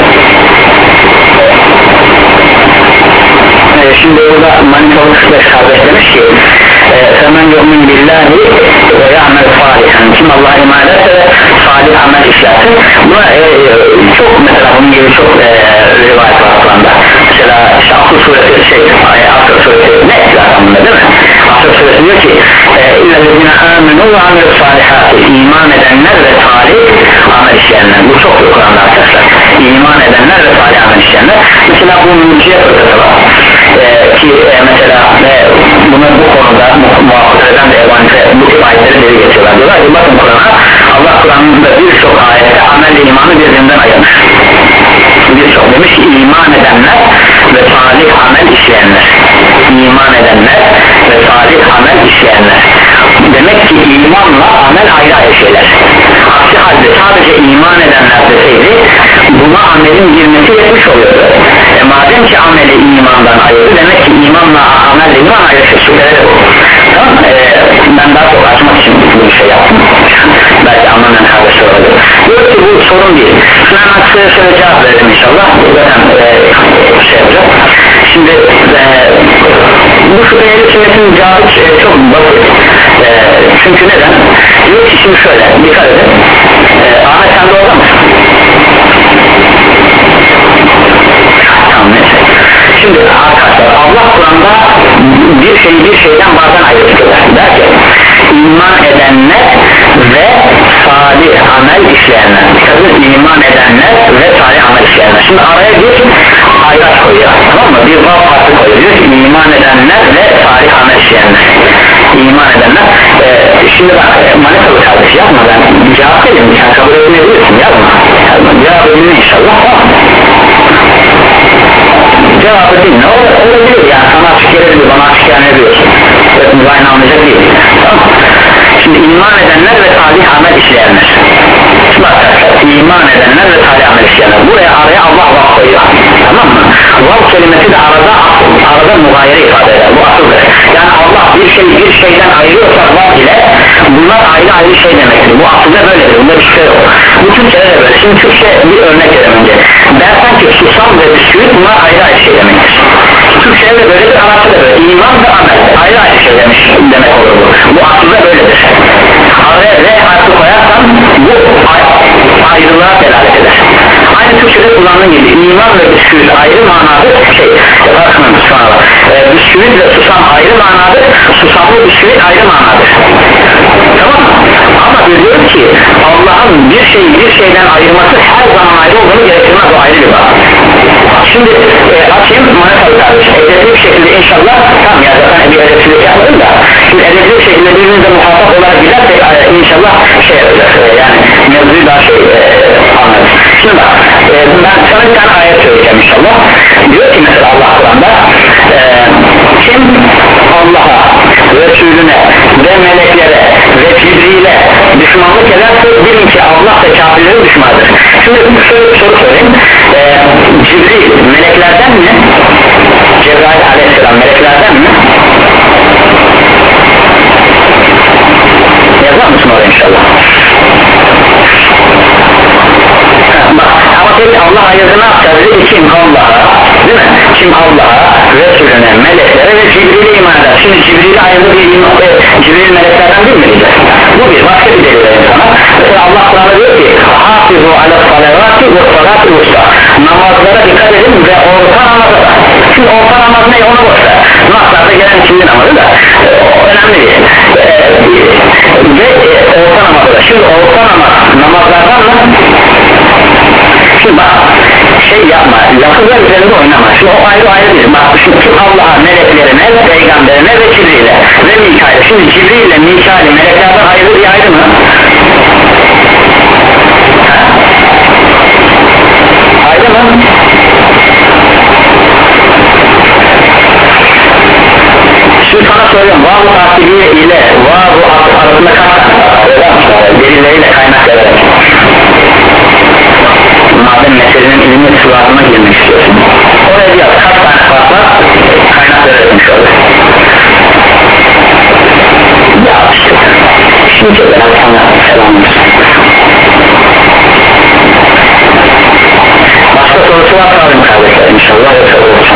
ee, şimdi burada Manitalı kırk beş kardeş demiş ki فَمَنْ يُؤْمِنْ بِاللّٰهِ وَيَعْمَلْ صَالِحًا kim Allah'a iman ederse ve salih amel işlerse buna e, çok mesela bunun gibi çok e, rivayet var Kur'an'da mesela işte Asr suresi şey Asr suresi ne zaten bunda değil mi Asr suresi diyor ki اِلَّذِينَ آمَنُوا وَعَمِلُوا الصَّالِحَاتِ iman edenler ve salih amel işleyenler bu çok Kur'an'da arkadaşlar iman edenler ve salih amel işleyenler mesela bu mülkiye fırsatı var e, ki e, mesela e, bunu bu konuda muhafaza eden de evancı bu tip ayetleri deli geçiyorlar diyorlar ki bakın Kur'an'a Allah Kur'an'da birçok ayette amelle imanı birbirinden ayırmış birçok demiş ki iman edenler ve salih amel işleyenler iman edenler ve salih amel işleyenler demek ki imanla amel ayrı ayrı şeyler aksi halde sadece iman edenler deseydi buna amelin girmesi yetmiş oluyordu e madem ki ameli imandan ayırdı demek ki imanla amelle iman ayrı şey şüpheleri bu tamam e, ben daha çok açmak için bu şey yaptım belki anlamayan kardeşler olabilir diyor ki bu sorun değil şuna hemen kısa şöyle cevap verelim inşallah zaten e, şey yapacağım şimdi e, bu şüpheli sünnetin cevabı e, çok basit e, çünkü neden diyor ki şimdi şöyle dikkat edin e, Ahmet sen de orada mısın? Tamam neyse şimdi arkadaşlar Allah Kur'an'da bir şeyi bir şeyden bazen ayrıtıyor der ki iman edenler ve salih amel işleyenler tabii iman edenler ve salih amel işleyenler şimdi araya bir ayraç koyuyor tamam mı bir vav farklı koyuyor diyor ki iman edenler ve salih amel işleyenler iman edenler e, şimdi ben e, Manitalı kardeş yapma ben cevap vereyim sen kabul etmeyebilirsin yapma cevap edin inşallah cevabı dinle olabilir yani sana açık gelebilir bana açık gelmeyebiliyorsun hepimiz aynı anlayacak değil tamam. Şimdi iman edenler ve salih amel işleyenler şimdi arkadaşlar iman edenler ve salih amel işleyenler buraya araya Allah vav koyuyor tamam mı vav kelimesi de arada arada mugayere ifade eder bu asıldır yani Allah bir şey bir şeyden ayırıyorsa vav ile bunlar ayrı ayrı şey demektir bu asılda böyledir bunda bir şey yok bu Türkçe'de de böyle şimdi Türkçe bir örnek verelim önce dersen ki susam ve bisküvit bunlar ayrı ayrı şey demektir Türkçe'de de böyledir Arapça da böyle iman ve amel ayrı ayrı şey demiş, demek olur bu bu aslında böyledir araya R harfi koyarsan bu ayrılığa delalet eder aynı Türkçe'de kullandığın gibi iman ve bisküvit ayrı manadır şey bakın sonra e, bisküvit ve susam ayrı manadır susamlı bisküvit ayrı manadır tamam mı? Ama görüyoruz ki Allah'ın bir şeyi bir şeyden ayırması her zaman ayrı olduğunu gerektirmez o ayrı bir bak şimdi e, açayım Manitalı kardeş edepli bir şekilde inşallah tam ya zaten bir edepsizlik yapmadım da şimdi edepli bir şekilde birbirimize muhatap olarak gidersek e, inşallah şey yapacağız e, yani mevzuyu daha şey e, anlarız şimdi bak e, ben sana bir tane ayet söyleyeceğim inşallah diyor ki mesela Allah Kur'an'da e, kim Allah'a Resulüne ve meleklere ve Cibril'e düşmanlık ederse bilin ki Allah ve kafirlerin düşmanıdır şimdi şöyle bir soru sorayım e, Cibril meleklerden mi? Cebrail aleyhisselam meleklerden mi? namazı da e, o önemli değil e, ve e, orta namazı da şimdi orta namaz namazlardan mı şimdi bak şey yapma lafızlar üzerinde oynama şimdi o ayrı ayrı değil bak şimdi Allah'a meleklerine peygamberine ve Cibril'e ve Mikail'e şimdi Cibril ile Mikail'i meleklerden ayrı bir ayrı mı ayrı mı şimdi sana soruyorum vav-u tahsiliye ile vav-u arasında kaç tane delilleriyle kaynak vererek madem meselenin ilmi sıratına girmek istiyorsun oraya diyor kaç tane farkla kaynak verelim şöyle ya işte şimdi çok önemli selamımız başka sorusu var mı kardeşler inşallah yoksa olursa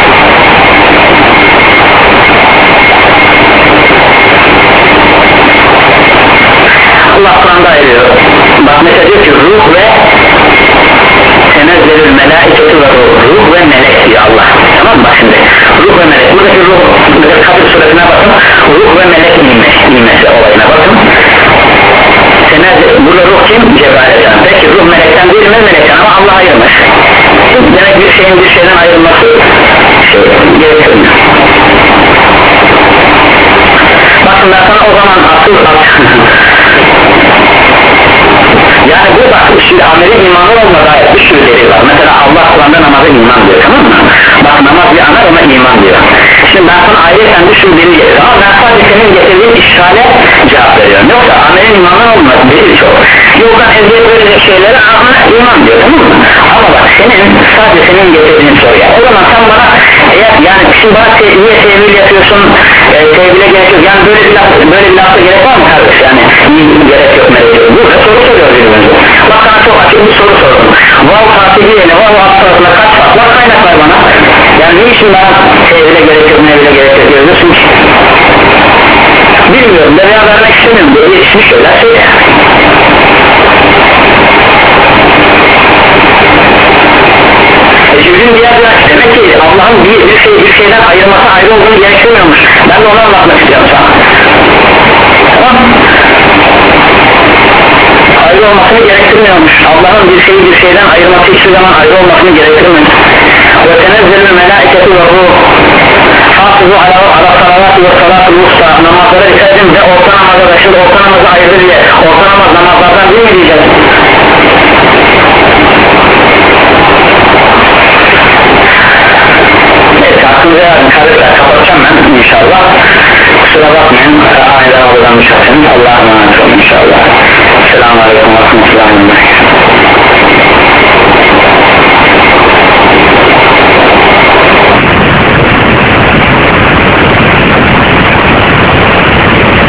Allah Kur'an'da ayırıyor bak mesela diyor ki ruh ve tenezzelül melaiketi ve ruh ruh ve melek diyor Allah tamam mı bak şimdi ruh ve melek buradaki ruh buradaki Kadir suresine bakın ruh ve melek nimesi olayına bakın tenezzel burada ruh kim? Cebrail canım peki ruh melekten değil mi? Melekten ama Allah ayırmış demek bir şeyin bir şeyden ayrılması şey gerektirmiyor bakın ben sana o zaman asıl yani bu bak şimdi ameli imanı olmadı ayet bir sürü delil var mesela Allah Kur'an'da namaza iman diyor tamam mı bak namaz bir amel ona iman diyor şimdi ben sana ayrıca bir sürü delil getiriyorum ama ben sadece senin getirdiğin işgale cevap veriyorum yoksa amelin imanı olmaz delil çok yoldan eziyet verecek şeylere ama iman diyor tamam mı ama bak senin sadece senin getirdiğin soruya o zaman sen bana eğer yani şimdi bana te, niye tevil yapıyorsun e, tevile gerek yok yani böyle bir laf, böyle bir lafta gerek var mı kardeş yani gerek yok gerek yok burada soru soruyor birbirimize bak sana çok açık bir soru sordum vav tahsiliyle vav astarasında kaç farklı kaynak var bana yani niçin bana tevile gerek yok mevile gerek yok diyorsun ki bilmiyorum da veya vermek istemiyorum diye yetişmiş şeyler söyle Cibril'in diğer bir aç demek ki Allah'ın bir, bir şey bir şeyden ayırması ayrı olduğunu gerektirmiyormuş ben de onu anlatmak istiyorum sana tamam ayrı olmasını gerektirmiyormuş Allah'ın bir şeyi bir şeyden ayırması hiçbir zaman ayrı olmasını gerektirmiyor ve tenezzelü melaiketi ve ruh hafızı ala ala salavati ve salatı usta namazlara dikkat edin ve orta namaza da şimdi orta namazı ayrı diye orta namaz namazlardan değil mi diyeceğiz evet aklınıza yarın kardeşler kapatacağım ben inşallah kusura bakmayın aniden oradan düşerseniz Allah'a emanet olun inşallah. Selamun Aleyküm ve Rahmetullahi ve Berekatuhu.